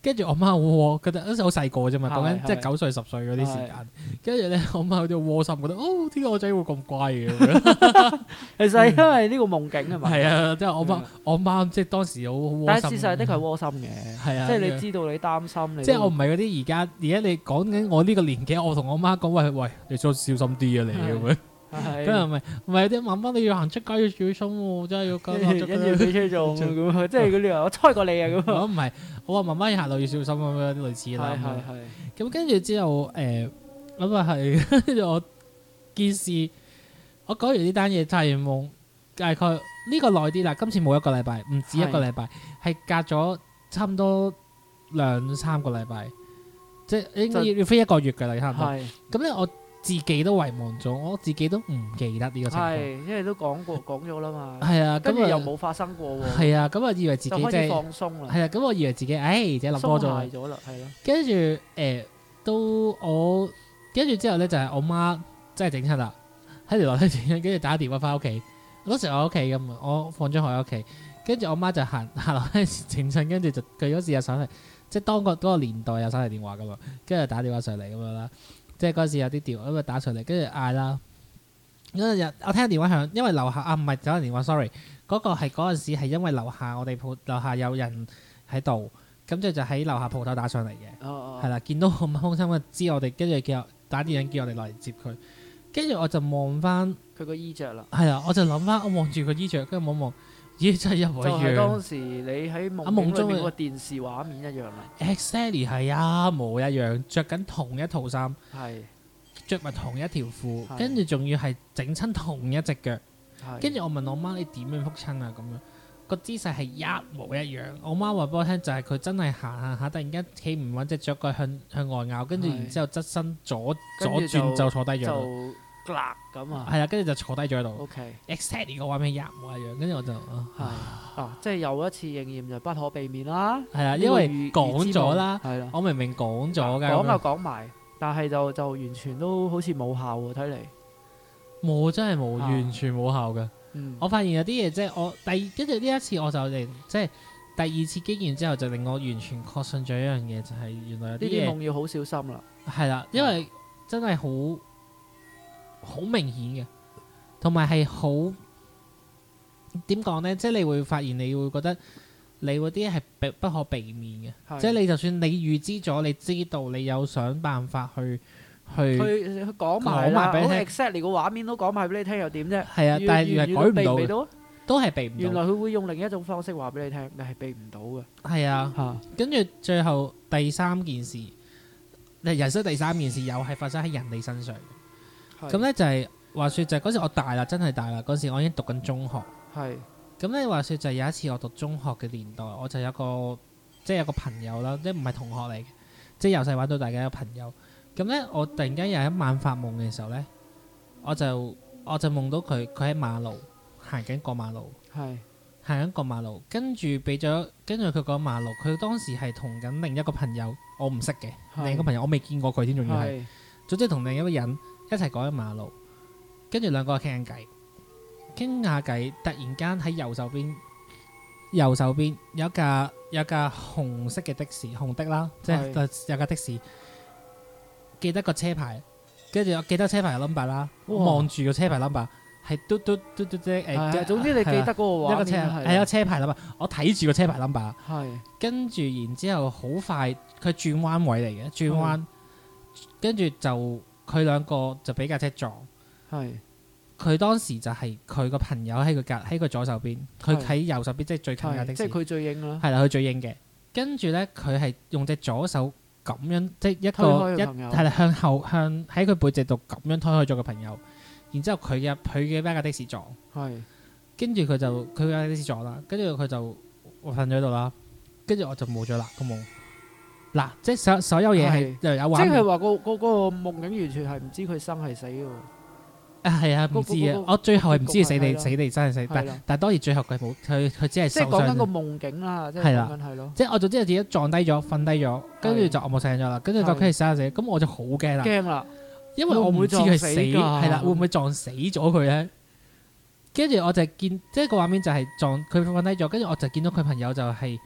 跟住我媽喎，覺得嗰時好細個啫嘛，講緊係即係九歲十歲嗰啲時間。跟住咧，我媽有啲窩心，覺得哦，點解我仔會咁乖嘅？ 其實係因為呢個夢境啊嘛。 係啊，即係我媽，我媽即係當時好好窩心。 但係事實係的確係窩心嘅。 係啊， 即係你知道你擔心你。 即係我唔係嗰啲而家，而家你講緊我呢個年紀，我同我媽講喂喂，你再小心啲啊你咁樣。跟住咪唔係啲媽媽你要行出街要小心喎，真係要跟跟住俾車撞咁，即係嗰啲話我猜過你啊咁。 我唔係，我話媽媽要行路要小心咁樣類似啦。 係係係。 咁跟住之後誒，咁啊係跟住我件事，我講完呢單嘢，發完夢大概呢個耐啲啦。今次冇一個禮拜，唔止一個禮拜，係隔咗差唔多兩三個禮拜，即係應該要要飛一個月㗎啦，差唔多。咁咧我。自己都遺忘咗，我自己都唔記得呢個情況。係， 因為都講過講咗啦嘛。 係啊， 跟住又冇發生過喎。 係啊，咁啊以為自己即係放鬆啦。 係啊，咁我以為自己，唉，自己諗多咗。 鬆懈咗啦，係咯。 跟住誒，都我跟住之後咧，就係我媽真係整親啦，喺條樓梯整親，跟住打電話翻屋企。嗰時我喺屋企咁啊，我放咗學喺屋企，跟住我媽就行行樓梯整親，跟住就佢嗰時有手提，即係當個嗰個年代有手提電話噶嘛，跟住打電話上嚟咁樣啦。即係嗰時有啲調咁啊打上嚟，跟住嗌啦。嗰日我聽電話響，因為樓下啊唔係手提電話 ，sorry，嗰個係嗰陣時係因為樓下我哋鋪樓下有人喺度，咁就就喺樓下鋪頭打上嚟嘅。哦係啦，見到咁空心嘅知我哋，跟住叫打電話叫我哋落嚟接佢。跟住我就望翻佢個衣着啦。係啊，我就諗翻，我望住個衣着，跟住望望，咦真係一模一樣。 就係當時你喺夢中裏面個電視畫面一樣啦。 Exactly 係一模一樣，着緊同一套衫， 係着埋同一條褲，跟住仲要係整親同一隻腳。跟住我問我媽：你點樣覆親啊？咁樣個姿勢係一模一樣。我媽話俾我聽，就係佢真係行行下，突然間企唔穩，隻腳腳向向外咬，跟住然之後側身左左轉就坐低咗。 咁啊， 係啊，跟住就坐低咗喺度。 OK， exactly 個畫面一模一樣，跟住我就係啊，即係又一次應驗就不可避免啦。 係啊，因為講咗啦，係啦，我明明講咗㗎， 講就講埋，但係就就完全都好似冇效喎，睇嚟冇真係冇，完全冇效㗎。我發現有啲嘢即係我第跟住呢一次我就令即係第二次經驗之後就令我完全確信咗一樣嘢，就係原來有啲嘢呢啲夢要好小心啦。 係啦，因為真係好。好明顯嘅，同埋係好點講呢？即係你會發現，你會覺得你嗰啲係避不可避免嘅。即係你就算你預知咗，你知道你有想辦法去去去講埋啦，好 exactly 個畫面都講埋俾你聽，又點啫？ 係啊，但係原來改唔到，都係避唔到。 原來佢會用另一種方式話俾你聽，你係避唔到嘅。 係啊，跟住最後第三件事，人生第三件事又係發生喺人哋身上。咁咧就係話説就係嗰時我大啦，真係大啦。嗰時我已經讀緊中學。係。咁咧話説就係有一次我讀中學嘅年代，我就有個即係有個朋友啦，即係唔係同學嚟嘅，即係由細玩到大嘅一個朋友。咁咧我突然間有一晚發夢嘅時候咧，我就我就夢到佢，佢喺馬路行緊過馬路。係。行緊過馬路，跟住俾咗跟住佢過馬路，佢當時係同緊另一個朋友，我唔識嘅另一個朋友，我未見過佢添，仲要係。總之同另一個人。一齊過咗馬路，跟住兩個傾緊偈，傾下偈。突然間喺右手邊，右手邊有一架有架紅色嘅的士，紅的啦，即係有架的士。記得個車牌，跟住我記得車牌 number 啦，望住個車牌 number 係嘟嘟嘟嘟啫。誒， 總之你記得嗰個畫面， 一個車係一個車牌 number，我睇住個車牌 number。係。跟住然之後好快，佢轉彎位嚟嘅，轉彎，跟住就。佢兩個就俾架車撞，係佢當時就係佢個朋友喺佢隔喺佢左手邊，佢喺右手邊，即係最近架的士， 即係佢最應啦。 係啦，佢最應嘅。跟住咧，佢係用隻左手咁樣，即係一個一係啦，向後向喺佢背脊度咁樣推開咗個朋友。然之後佢嘅佢嘅俾架的士撞，係跟住佢就佢架的士撞啦。跟住佢就瞓咗喺度啦。跟住我就冇咗啦個夢。嗱，即係所所有嘢係又有畫面， 即係話個個嗰個夢境完全係唔知佢生係死嘅喎。 啊，係啊，唔知啊，我最後係唔知死地死地真係死，但但當然最後佢冇佢佢只係受傷。即係講緊個夢境啦，即係講緊係咯。即係我總之係自己撞低咗，瞓低咗，跟住就我冇醒咗啦。跟住究竟係死唔死？咁我就好驚啦。 驚啦， 因為我唔知佢死係啦，會唔會撞死咗佢咧？跟住我就見即係個畫面就係撞佢瞓低咗，跟住我就見到佢朋友就係。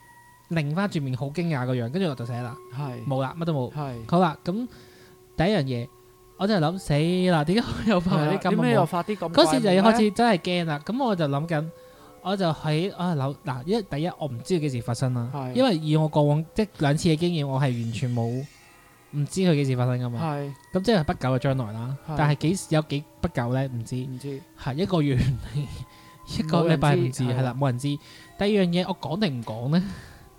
擰翻轉面好驚訝個樣，跟住我就寫啦， 係冇啦，乜都冇。 係好啦，咁第一樣嘢我就諗死啦，點解我又發埋啲咁？ 點解又發啲咁？ 嗰時就要開始真係驚啦，咁我就諗緊。我就喺啊諗嗱，因為第一我唔知佢幾時發生啦，因為以我過往即係兩次嘅經驗，我係完全冇唔知佢幾時發生噶嘛。係咁即係不久嘅將來啦。但係幾時有幾不久咧？唔知。唔知係一個月一個禮拜唔知係啦，冇人知。第二樣嘢我講定唔講咧？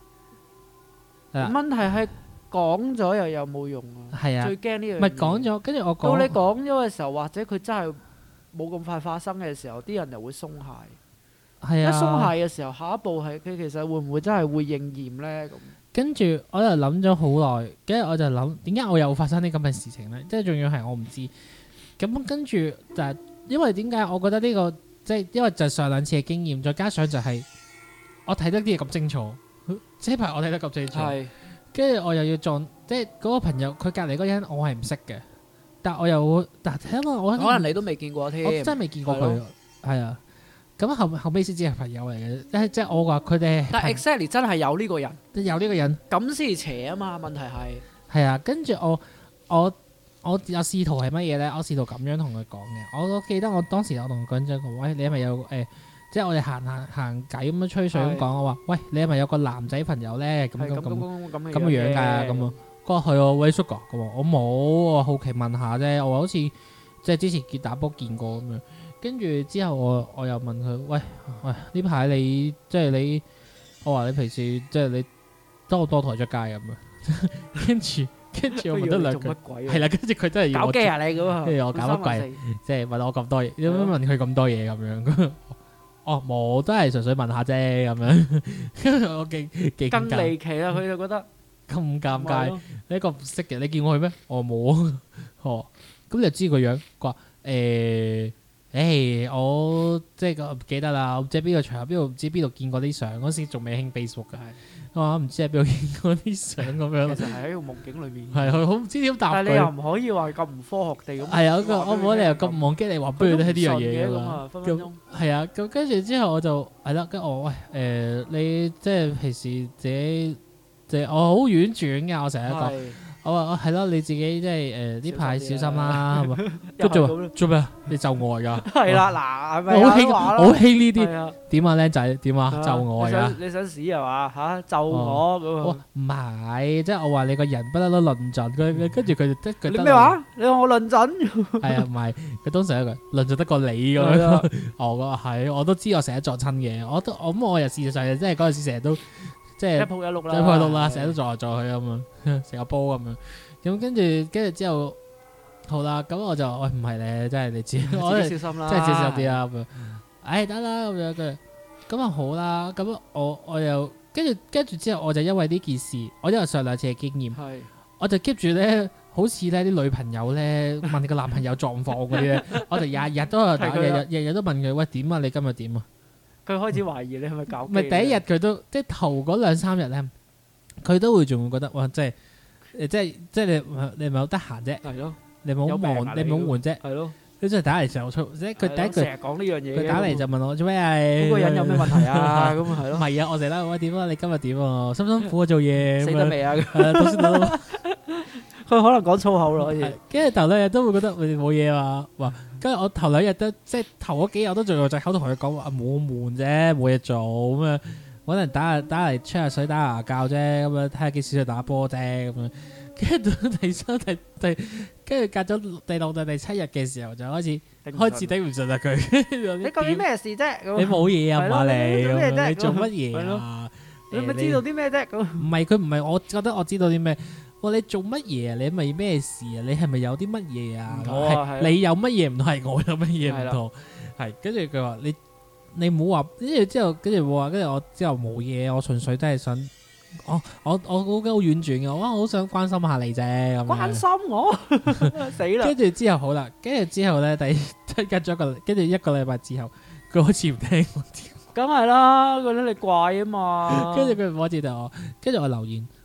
問題係講咗又有冇用啊？係啊，最驚呢樣嘢。咪講咗，跟住我講到你講咗嘅時候，或者佢真係冇咁快發生嘅時候，啲人就會鬆懈。 係啊， 一鬆懈嘅時候，下一步係佢其實會唔會真係會應驗咧？咁跟住我就諗咗好耐，跟住我就諗點解我又發生啲咁嘅事情咧？即係仲要係我唔知。咁跟住就係因為點解我覺得呢個即係因為就係上兩次嘅經驗，再加上就係我睇得啲嘢咁清楚，即係我睇得咁清楚。係。跟住我又要撞，即係嗰個朋友佢隔離嗰人我係唔識嘅，但我又但係因為我可能你都未見過添， 我真係未見過佢，係啊。咁後後尾先知係朋友嚟嘅，即係即係我話佢哋。 但係 exactly 真係有呢個人， 有呢個人咁先邪啊嘛！問題係係啊，跟住我我我有試圖係乜嘢咧？我試圖咁樣同佢講嘅。我我記得我當時我同佢講咗個，喂，你係咪有誒、呃？即係我哋行行行偈咁樣吹水咁講，我話喂，你係咪有個男仔朋友咧？咁咁咁咁嘅樣㗎咁啊？佢話係啊，喂叔哥，佢話我冇，我好奇問下啫。我話好似即係之前見打波見過咁樣。跟住之後我，我我又問佢：喂喂，呢排你即係你，我話你平時即係你多唔多台出街咁樣？跟住跟住我問咗兩句，係啦，跟住佢真係要搞機啊你咁啊！ 跟住我搞乜鬼？即係問我咁多嘢，點解問佢咁多嘢咁樣？哦，冇，都係純粹問下啫咁樣。跟住我勁勁更離奇啦！佢就覺得咁尷尬，你一個唔識嘅，你見過佢咩？我冇啊。哦，咁你就知個樣，佢話誒。誒、欸，我即係我唔記得啦，即係邊個場合邊度唔知邊度見過啲相，嗰時仲未興 Facebook 嘅，我話唔知喺邊度見過啲相咁樣。 其實係喺個夢境裏面。係佢好唔知點答佢。 但係你又唔可以話咁唔科學地咁。係啊，我冇理由咁忘記你話，不如你睇呢樣嘢㗎嘛。分分鐘。係啊，咁跟住之後我就係啦，跟住我喂誒、呃，你即係平時自己即係我好婉轉嘅，我成日講。我話我係咯，你自己即係誒呢排小心啦，係咪？跟住做咩？你就我㗎？係啦，嗱，係咪好興好興呢啲點啊，僆仔點啊？就我㗎？ 你想屎係嘛？嚇就我咁啊？ 唔係，即係我話你個人不嬲都論盡，佢跟住佢就得佢。 你咩話？你話我論盡？ 係啊，唔係佢當時一個論盡得過你咁樣。我話係，我都知我成日撞親嘅，我都我咁我又事實上即係嗰陣時成日都。即係一鋪一碌啦， 一鋪一碌啦，成日都撞嚟撞去咁樣，成個波咁樣。咁跟住跟住之後，好啦，咁我就喂唔係咧，真係你知，我自己小心啦， 真係小心啲啦咁樣。唉得啦咁樣嘅，咁啊好啦，咁我我又跟住跟住之後，我就因為呢件事，我因為上兩次嘅經驗，我就 keep 住咧，好似咧啲女朋友咧問你個男朋友狀況嗰啲咧，我就日日都係打，日日日日都問佢喂點啊？你今日點啊？ 佢開始懷疑你係咪搞？ 唔係第一日佢都即係頭嗰兩三日咧，佢都會仲會覺得哇，即係誒，即係即係你你係咪好得閒啫？係咯，你咪好忙，你咪好悶啫？係咯，佢真係打嚟成日出，即係佢第一句成日講呢樣嘢。佢打嚟就問我做咩啊？嗰個人有咩問題啊？咁啊係咯。唔係啊，我成日咧喂點啊？你今日點啊？辛唔辛苦啊？做嘢死得未啊？ 到先到。 佢可能講粗口咯，好似。 跟住頭兩日都會覺得佢冇嘢啊，話跟住我頭兩日都即係頭嗰幾日都仲用隻口同佢講話冇悶啫，冇嘢做咁樣，可能打下打嚟吹下水打下牙鉸啫，咁樣睇下幾時去打波啫咁樣。跟住到第三第第，跟住隔咗第六第第七日嘅時候就開始開始頂唔順啦佢。 你究竟咩事啫？ 你冇嘢啊嘛你？你做乜嘢啊？ 你咪知道啲咩啫？ 唔係佢唔係，我覺得我知道啲咩。哇！你做乜嘢啊？你咪咩事啊？你係咪有啲乜嘢啊？係你有乜嘢唔同，係我有乜嘢唔同？係跟住佢話你你唔好話，跟住之後跟住我話，跟住我之後冇嘢，我純粹真係想，我我我好好婉轉嘅，我好想關心下你啫。 關心我死啦！ 跟住之後好啦，跟住之後咧，第隔咗一個，跟住一個禮拜之後，佢好似唔聽我屌。 梗係啦，覺得你怪啊嘛。 跟住佢唔好接待我，跟住我留言。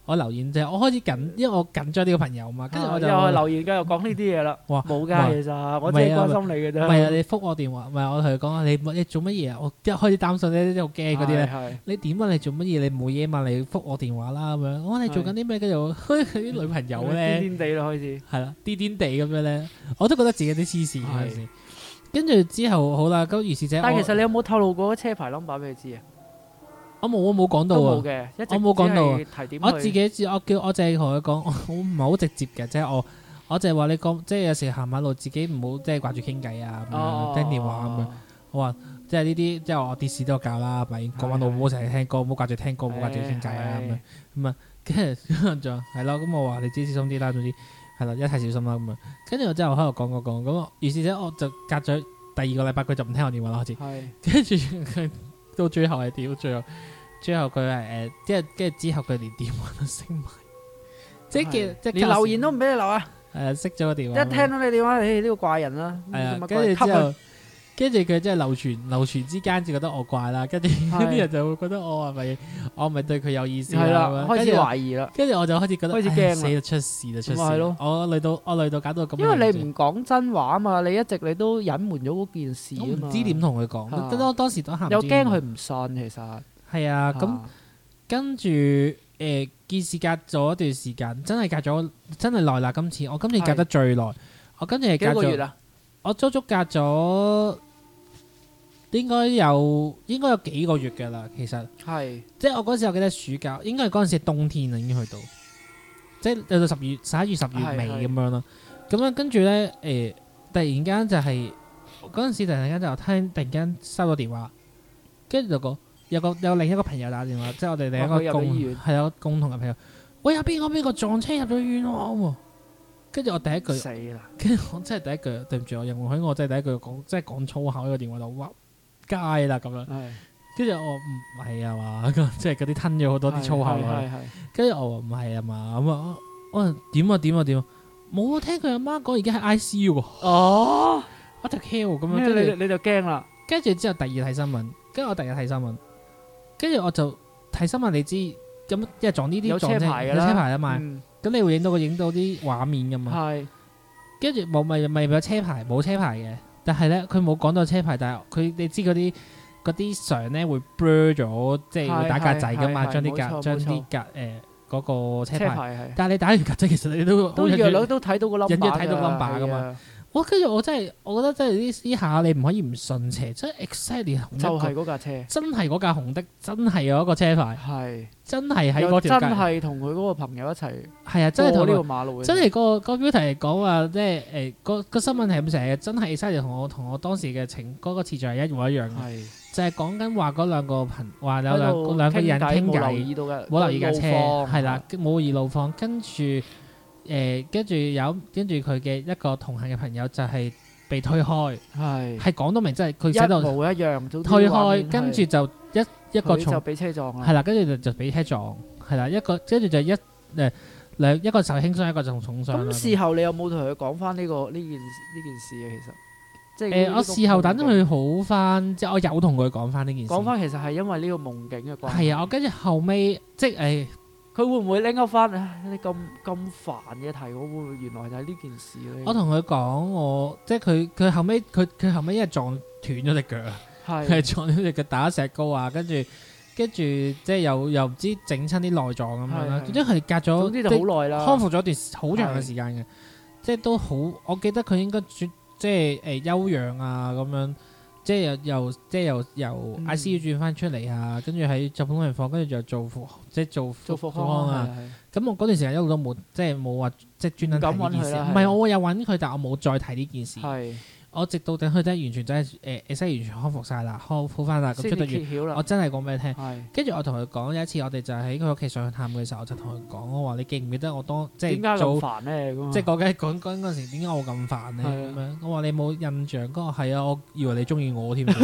我留言就係我開始緊，因為我緊張呢個朋友嘛，跟住我就又係留言嘅，又講呢啲嘢啦。 哇， 冇㗎，其實我只係關心你嘅啫。 唔係啊，你覆我電話，唔係我同佢講啊，你你做乜嘢啊？我一開始擔心咧，好驚嗰啲咧。你點啊？你做乜嘢？你冇嘢嘛？你覆我電話啦咁樣。我話你做緊啲咩？跟住佢啲女朋友咧， 癲癲地啦開始。係啦，癲癲地咁樣咧，我都覺得自己有啲黐線嗰陣時。跟住之後好啦，咁如是者。 但係其實你有冇透露過車牌 number 俾佢知啊？ 我冇，我冇講到啊！ 冇嘅，一直我冇講到啊！ 提點我自己知，我叫我淨係同佢講，我唔係好直接嘅，即係我我淨係話你講，即係有時行馬路自己唔好即係掛住傾偈啊，咁樣聽電話咁樣。我話即係呢啲，即係我電視都有教啦，咪講翻老母成日聽歌，唔好掛住聽歌，唔好掛住傾偈啊咁樣。咁啊，跟住就係咯。咁我話你自己小心啲啦，總之係啦，一齊小心啦咁樣。跟住我之後喺度講講講，咁於是者我就隔咗第二個禮拜，佢就唔聽我電話啦開始。跟住佢到最後係屌最後。最後佢係誒，即係跟住之後佢連電話都熄埋，即係即係連留言都唔俾你留啊！ 誒，熄咗個電話。一聽到你電話，誒呢個怪人啦。 係啊，跟住之後，跟住佢即係流傳流傳之間就覺得我怪啦，跟住啲人就會覺得我係咪我係咪對佢有意思啦？ 係啦，開始懷疑啦。 跟住我就開始覺得開始驚啦， 死啦出事啦出事。 係咯， 我累到我累到搞到咁。 因為你唔講真話啊嘛，你一直你都隱瞞咗嗰件事啊嘛。 唔知點同佢講，當當時都喊。 又驚佢唔信，其實。 係啊，咁。跟住誒件事隔咗一段時間，真係隔咗真係耐啦。今次我今次隔得最耐，我今次係隔咗幾個月啊？我足足隔咗應該有應該有幾個月㗎啦。其實係即係我嗰時我記得暑假，應該係嗰陣時係冬天啦，已經去到即係去到十月十一月十月尾咁樣啦。咁樣跟住咧誒，突然間就係嗰陣時突然間就聽突然間收到電話，跟住就講。有個有另一個朋友打電話，即係我哋另一個共係有共同嘅朋友。喂，有邊個邊個撞車入咗醫院喎？跟住我第一句死啦！跟住我真係第一句對唔住，我容許我真係第一句講，即係講粗口喺個電話度，哇街啦咁樣。跟住我唔係啊嘛，即係嗰啲吞咗好多啲粗口落去。跟住我話唔係啊嘛，咁啊我點啊點啊點啊，冇啊！聽佢阿媽講而家喺 I C U 喎。哦，我就 hell 咁樣，跟住你就驚啦。 跟住之後第二睇新聞，跟住我第二日睇新聞。跟住我就睇新聞，你知咁，因為撞呢啲撞車牌嘅啦，有車牌啊嘛。咁、嗯、你會影到個影到啲畫面噶嘛？係。跟住冇咪咪有車牌，冇車牌嘅。但係咧，佢冇講到車牌，但係佢你知嗰啲嗰啲相咧會 blur 咗，即係會打格仔噶嘛，將啲格將啲格誒嗰個車牌。車牌但係你打完格仔，其實你都都約兩都睇到個 number 隱約睇到 number 噶嘛。哇！跟住我真係，我覺得真係呢呢下你唔可以唔信邪，真係 exactly 就係嗰架車， 真係嗰架紅的，真係有一個車牌，係真係喺嗰條街， 真係同佢嗰個朋友一齊， 係啊，真係同呢個馬路， 真係個個標題嚟講話，即係誒個個新聞係咁寫嘅，真係 exactly 同我同我當時嘅情嗰個次序係一模一樣嘅，就係講緊話嗰兩個朋話有兩兩個人傾偈，冇留意到嘅，冇留意架車，係啦，冇留意路況，跟住。誒跟住有跟住佢嘅一個同行嘅朋友就係被推開，係係講到明，即係佢寫到一模一樣， 推開，跟住就一一個從就俾車撞啦， 係啦，跟住就就俾車撞，係啦，一個跟住就一誒兩一個受輕傷，一個就重傷。 咁事後你有冇同佢講翻呢個呢件呢件事啊？其實即係誒，我事後等佢好翻，即係我有同佢講翻呢件事。 講翻其實係因為呢個夢境嘅關係。 係啊，我跟住後尾即係誒。 佢會唔會拎一翻？你咁咁煩嘅題，我會唔會原來就係呢件事咧？ 我同佢講，我即係佢佢後尾，佢佢後尾因為撞斷咗隻腳，係佢撞咗隻腳打石膏啊，跟住跟住即係又又唔知整親啲內臟咁樣啦。總之佢隔咗， 總之就好耐啦， 康復咗一段好長嘅時間嘅，即係都好。我記得佢應該即係誒休養啊咁樣。即係又又即係又由 I C U 轉翻出嚟啊，跟住喺集中營房，跟住就做復即係做做復康啊。 咁我嗰段時間一路都冇即係冇話即係專登睇呢件事，唔係我有揾佢，但我冇再睇呢件事。係我直到等佢真係完全真係誒誒，真係完全康復晒啦，康復翻啦，咁出到院，我真係講俾你聽。跟住我同佢講有一次，我哋就喺佢屋企上去探嘅時候，我就同佢講，我話你記唔記得我當即係做煩咧？ 即係講緊講講嗰陣時，點解我咁煩咧？咁樣我話你冇印象，嗰個係啊，我以為你中意我添。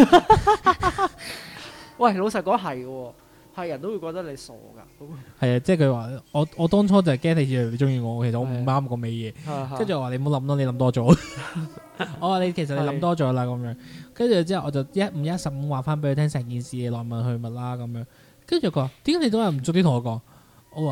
喂，老實講係嘅，係人都會覺得你傻㗎。 係啊，即係佢話我我當初就係驚你以為你中意我，其實我唔啱嗰味嘢。跟住我話你唔好諗多，你諗多咗。我話你其實你諗多咗啦咁樣。跟住之後我就一五一十五話翻俾佢聽成件事嘅來龍去脈啦咁樣。跟住佢話點解你都係唔早啲同我講？我話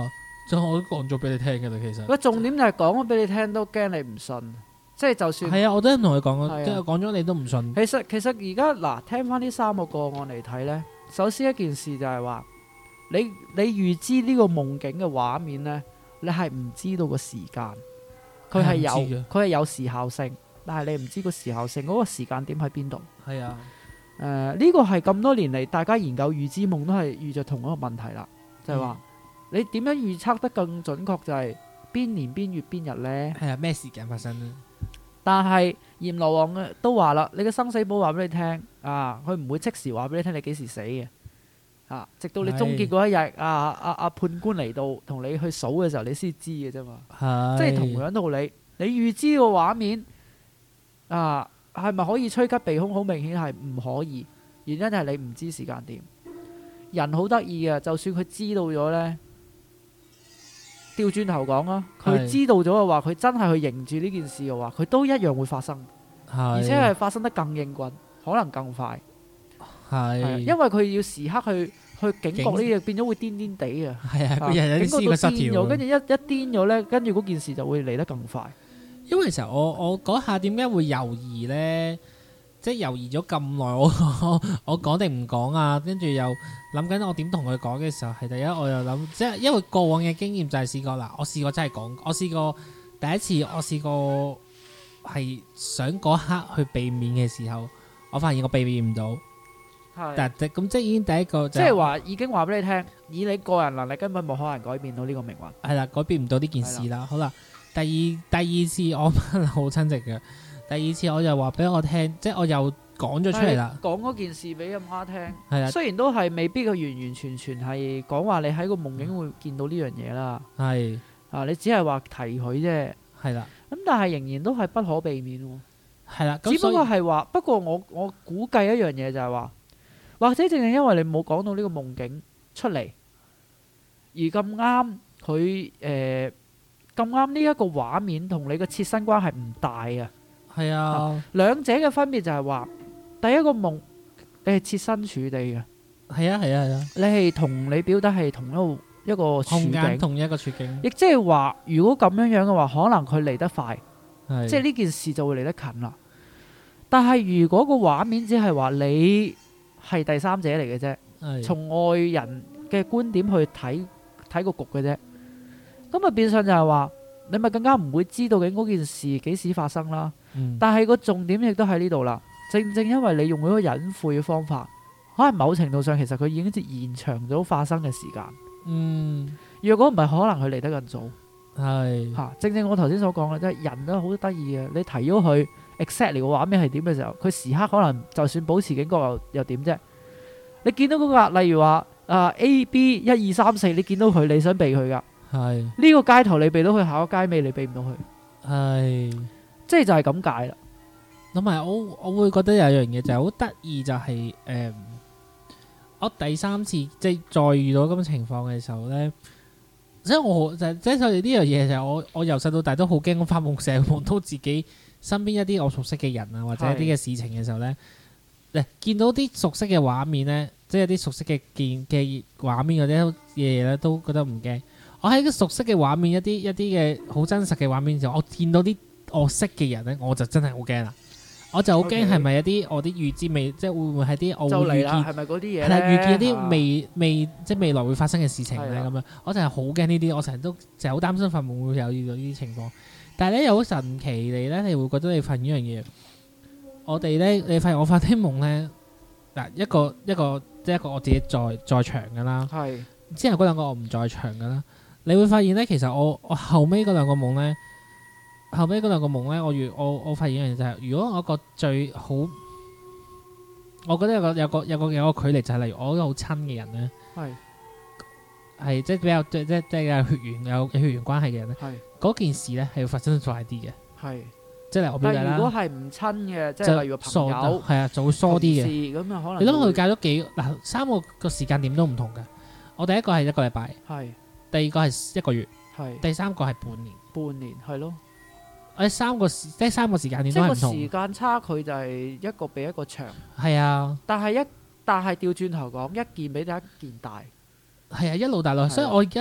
就我都講咗俾你聽㗎啦，其實。 個重點就係講咗俾你聽，都驚你唔信，即係就算係啊，我都同佢講係啊過，即係講咗你都唔信。 其實其實而家嗱，聽翻呢三個個案嚟睇呢，首先一件事就係話，你你預知呢個夢境嘅畫面呢，你係唔知道個時間，佢係有係唔知嘅佢係有時效性，但係你唔知個時效性嗰個時間點喺邊度。 係啊， 誒呢個係咁多年嚟大家研究預知夢都係遇着同一個問題啦，就係話你點樣預測得更準確，就係邊年邊月邊日呢？ 係啊，咩時間發生呢？ 但係閻羅王嘅都話啦，你嘅生死簿話俾你聽啊，佢唔會即時話俾你聽你幾時死嘅啊，直到你終結嗰一日啊啊啊判官嚟到同你去數嘅時候，你先知嘅啫嘛。 係即係同樣道理，你預知個畫面啊係咪可以趨吉避凶？好明顯係唔可以，原因係你唔知時間點。人好得意嘅，就算佢知道咗呢，調轉頭講啊，佢係知道咗嘅話，佢真係去迎住呢件事嘅話，佢都一樣會發生， 係而且係發生得更應棍，可能更快。係係因為佢要時刻去去警覺警呢嘢，變咗會癲癲地嘅。 係啊， 啊佢人有啲思覺失警覺到癲咗， 調啊。 跟住一一癲咗呢，跟住嗰件事就會嚟得更快。 因為其實我我嗰下點解會猶豫呢？即係猶豫咗咁耐，我我我講定唔講啊？跟住又諗緊我點同佢講嘅時候，係第一我又諗，即係因為過往嘅經驗就係試過啦，我試過真係講，我試過第一次，我試過係想嗰刻去避免嘅時候，我發現我避免唔到。 係但係咁即係已經第一個就即係話已經話俾你聽，以你個人能力根本冇可能改變到呢個命運。 係啦，改變唔到呢件事啦。好啦，第二第二次我媽好親戚嘅，第二次我就話俾我聽，即係我又講咗出嚟啦。 講嗰件事俾阿媽聽， 係啦雖然都係未必佢完完全全係講話你喺個夢境會見到呢樣嘢啦。 係啊，你只係話提佢啫。 係啦， 咁但係仍然都係不可避免喎。 係啦，咁只不所以過係話，不過我我估計一樣嘢就係話，或者正正因為你冇講到呢個夢境出嚟，而咁啱佢誒咁啱呢一個畫面同你嘅切身關係唔大啊。 係啊， 兩者嘅分別就係話，第一個夢你係設身處地嘅， 係啊係啊係啊， 你係同你表弟係同一個一個處空間境， 同一個處境， 亦即係話，如果咁樣樣嘅話，可能佢嚟得快， 係即係呢件事就會嚟得近啦。但係如果個畫面只係話你係第三者嚟嘅啫， 係從外人嘅觀點去睇睇個局嘅啫，咁啊變相就係話，你咪更加唔會知道緊嗰件事幾時發生啦。 嗯但係個重點亦都喺呢度啦，正正因為你用嗰個隱晦嘅方法，可能某程度上其實佢已經延長咗發生嘅時間。 嗯， 若果唔係，可能佢嚟得更早。 係嚇、正正我頭先所講嘅，即係人都好得意嘅。你提咗佢 exactly 個畫面係點嘅時候，佢時刻可能就算保持警覺又又點啫？你見到嗰、個例如話啊 A B 一二三四，你見到佢，你想避佢㗎？ 係呢個街頭你避到佢，下個街尾你避唔到佢， 係， 即係就係咁解啦。 同埋我我會覺得有樣嘢就係好得意，就係誒，我第三次即係再遇到咁嘅情況嘅時候咧，即係我就即係所以呢樣嘢就係我我由細到大都好驚，我發夢成日夢到自己身邊一啲我熟悉嘅人啊，或者一啲嘅事情嘅時候咧，誒見到啲熟悉嘅畫面咧，即係啲熟悉嘅見嘅畫面嗰啲嘢咧，都覺得唔驚。我喺個熟悉嘅畫面一啲一啲嘅好真實嘅畫面嘅時候，我見到啲我識嘅人咧，我就真係好驚啦。我就好驚係咪一啲我啲預知未，即係會唔會係啲我就會預見嚟啦，係咪嗰啲嘢係啦，預見一咧啲未未即係未來會發生嘅事情咧係啦咁樣，我就係好驚呢啲，我成日都成日好擔心發夢會有遇到呢啲情況。但係咧又好神奇地咧，你會覺得你發現呢樣嘢，我哋咧你發現我發啲夢咧嗱一個一個即係一個我自己在在場㗎啦， 係之後嗰兩個我唔在場㗎啦，你會發現咧其實我我後尾嗰兩個夢咧。後尾嗰兩個夢咧，我如我我發現一樣嘢就係，如果我個最好，我覺得有個有個有個有個距離就係，例如我一個好親嘅人咧， 係係即係比較即即即係有血緣有有血緣關係嘅人咧， 係嗰件事咧係要發生得快啲嘅， 係。 即係我表弟啦。 但係如果係唔親嘅，即就係例如朋友， 係啊，就會疏啲嘅。 同事咁啊，可能你諗佢會隔咗幾嗱三個個時間點都唔同嘅。我第一個係一個禮拜， 係第二個係一個月， 係第三個係半年。 半年係咯， 我哋三個時即係三個時間點即係個都係唔同。 時間差距就係一個比一個長。 係啊， 但係一但係調轉頭講，一件比第一件大。 係啊，一路大落， 係啊所以我而家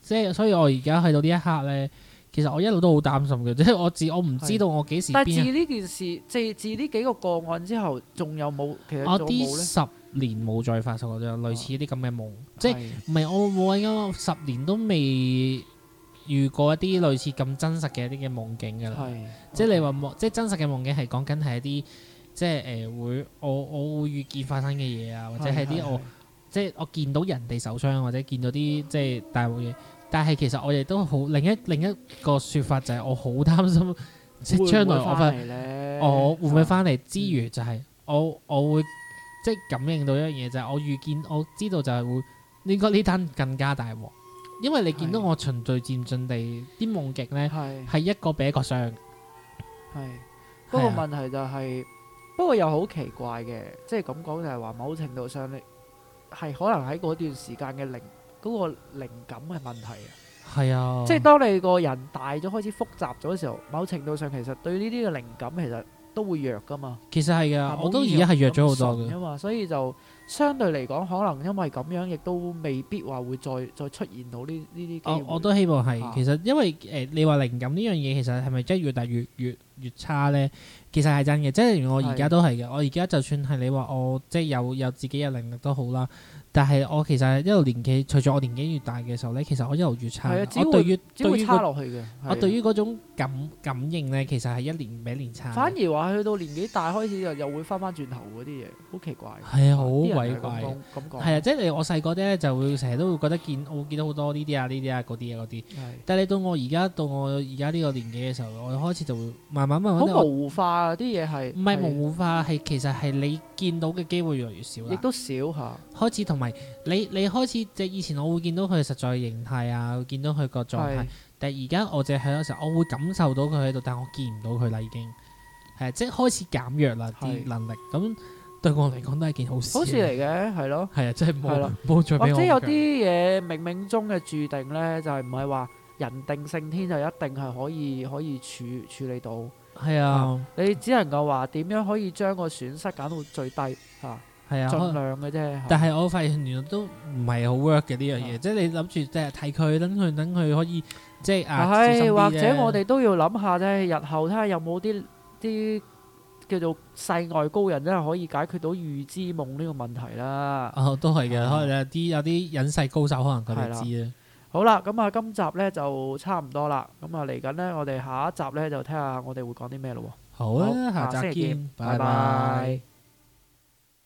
即係所以我而家去到呢一刻咧，其實我一路都好擔心嘅，即係我自我唔知道我幾時。 但係自呢件事，即係自呢幾個個案之後，仲有冇其實我仲有冇啲十年冇再發生過咗類似啲咁嘅夢，即係唔係我冇應該十年都未遇過一啲類似咁真實嘅一啲嘅夢境㗎啦。即係你話夢，即係真實嘅夢境係講緊係一啲即係誒會我我會遇見發生嘅嘢啊，或者係啲我即係我見到人哋受傷或者見到啲即係大鑊嘢。但係其實我亦都好另一另一個説法就係我好擔心，即係將來我翻我會唔會翻嚟之餘，就係我我會即係感應到一樣嘢，就係我預見我知道就係會應該呢單更加大鑊，因為你見到我循序漸進地啲夢境咧係一個比一個傷。 係，不過問題就係、是，不過又好奇怪嘅，即係咁講就係話某程度上你係可能喺嗰段時間嘅靈。嗰個靈感嘅問題啊， 係啊， 即係當你個人大咗開始複雜咗嘅時候，某程度上其實對呢啲嘅靈感其實都會弱噶嘛。 其實係㗎，我都而家係弱咗好多嘅嘛，所以就相對嚟講，可能因為咁樣，亦都未必話會再再出現到呢呢啲機會。 我我都希望係， 啊、 其實因為誒、呃，你話靈感呢樣嘢，其實係咪真係越大越越越差咧？其實係真嘅，即係我而家都係嘅。我而家就算係你話我即係有有自己嘅能力都好啦。但係我其實一路年紀，隨住我年紀越大嘅時候咧，其實我一路越差。 係啊，只會我對於只會差落去嘅。 我對於嗰種感感應咧，其實係一年比一年差。 反而話去到年紀大開始又又會翻翻轉頭嗰啲嘢，好奇怪。 係啊，好鬼怪。 咁講。 係啊，即係我細個咧就會成日都會覺得見，我會見到好多呢啲啊、呢啲啊、嗰啲啊、嗰啲。但係你到我而家到我而家呢個年紀嘅時候，我開始就會慢慢慢慢。 好模糊化啲嘢係。 唔係模糊化，係其實係你見到嘅機會越嚟越少啦。 亦都少嚇。 開始同埋你你。開始即係以前我會見到佢實在形態啊，會見到佢個狀態。但係而家我淨係喺嗰時候，我會感受到佢喺度，但我見唔到佢啦，已經係即係開始減弱啦啲能力。咁對我嚟講都係件好事。 好事嚟嘅，係咯。 係啊，即係冇冇再俾我。 或者有啲嘢冥冥中嘅注定咧，就係唔係話人定勝天就一定係可以可以處處理到。 係啊， 你只能夠話點樣可以將個損失減到最低嚇。 係啊， 盡量嘅啫。 但係我發現原來都唔係好 work 嘅呢樣嘢，即係你諗住即係睇佢，等佢等佢可以即係啊， 係或者我哋都要諗下啫，日後睇下有冇啲啲叫做世外高人真係可以解決到預知夢呢個問題啦。 哦，都係嘅，可能有啲有啲隱世高手，可能佢哋知啊。 好啦，咁啊，今集咧就差唔多啦。咁啊，嚟緊咧，我哋下一集咧就睇下我哋會講啲咩咯。 好啊，下集見，拜拜。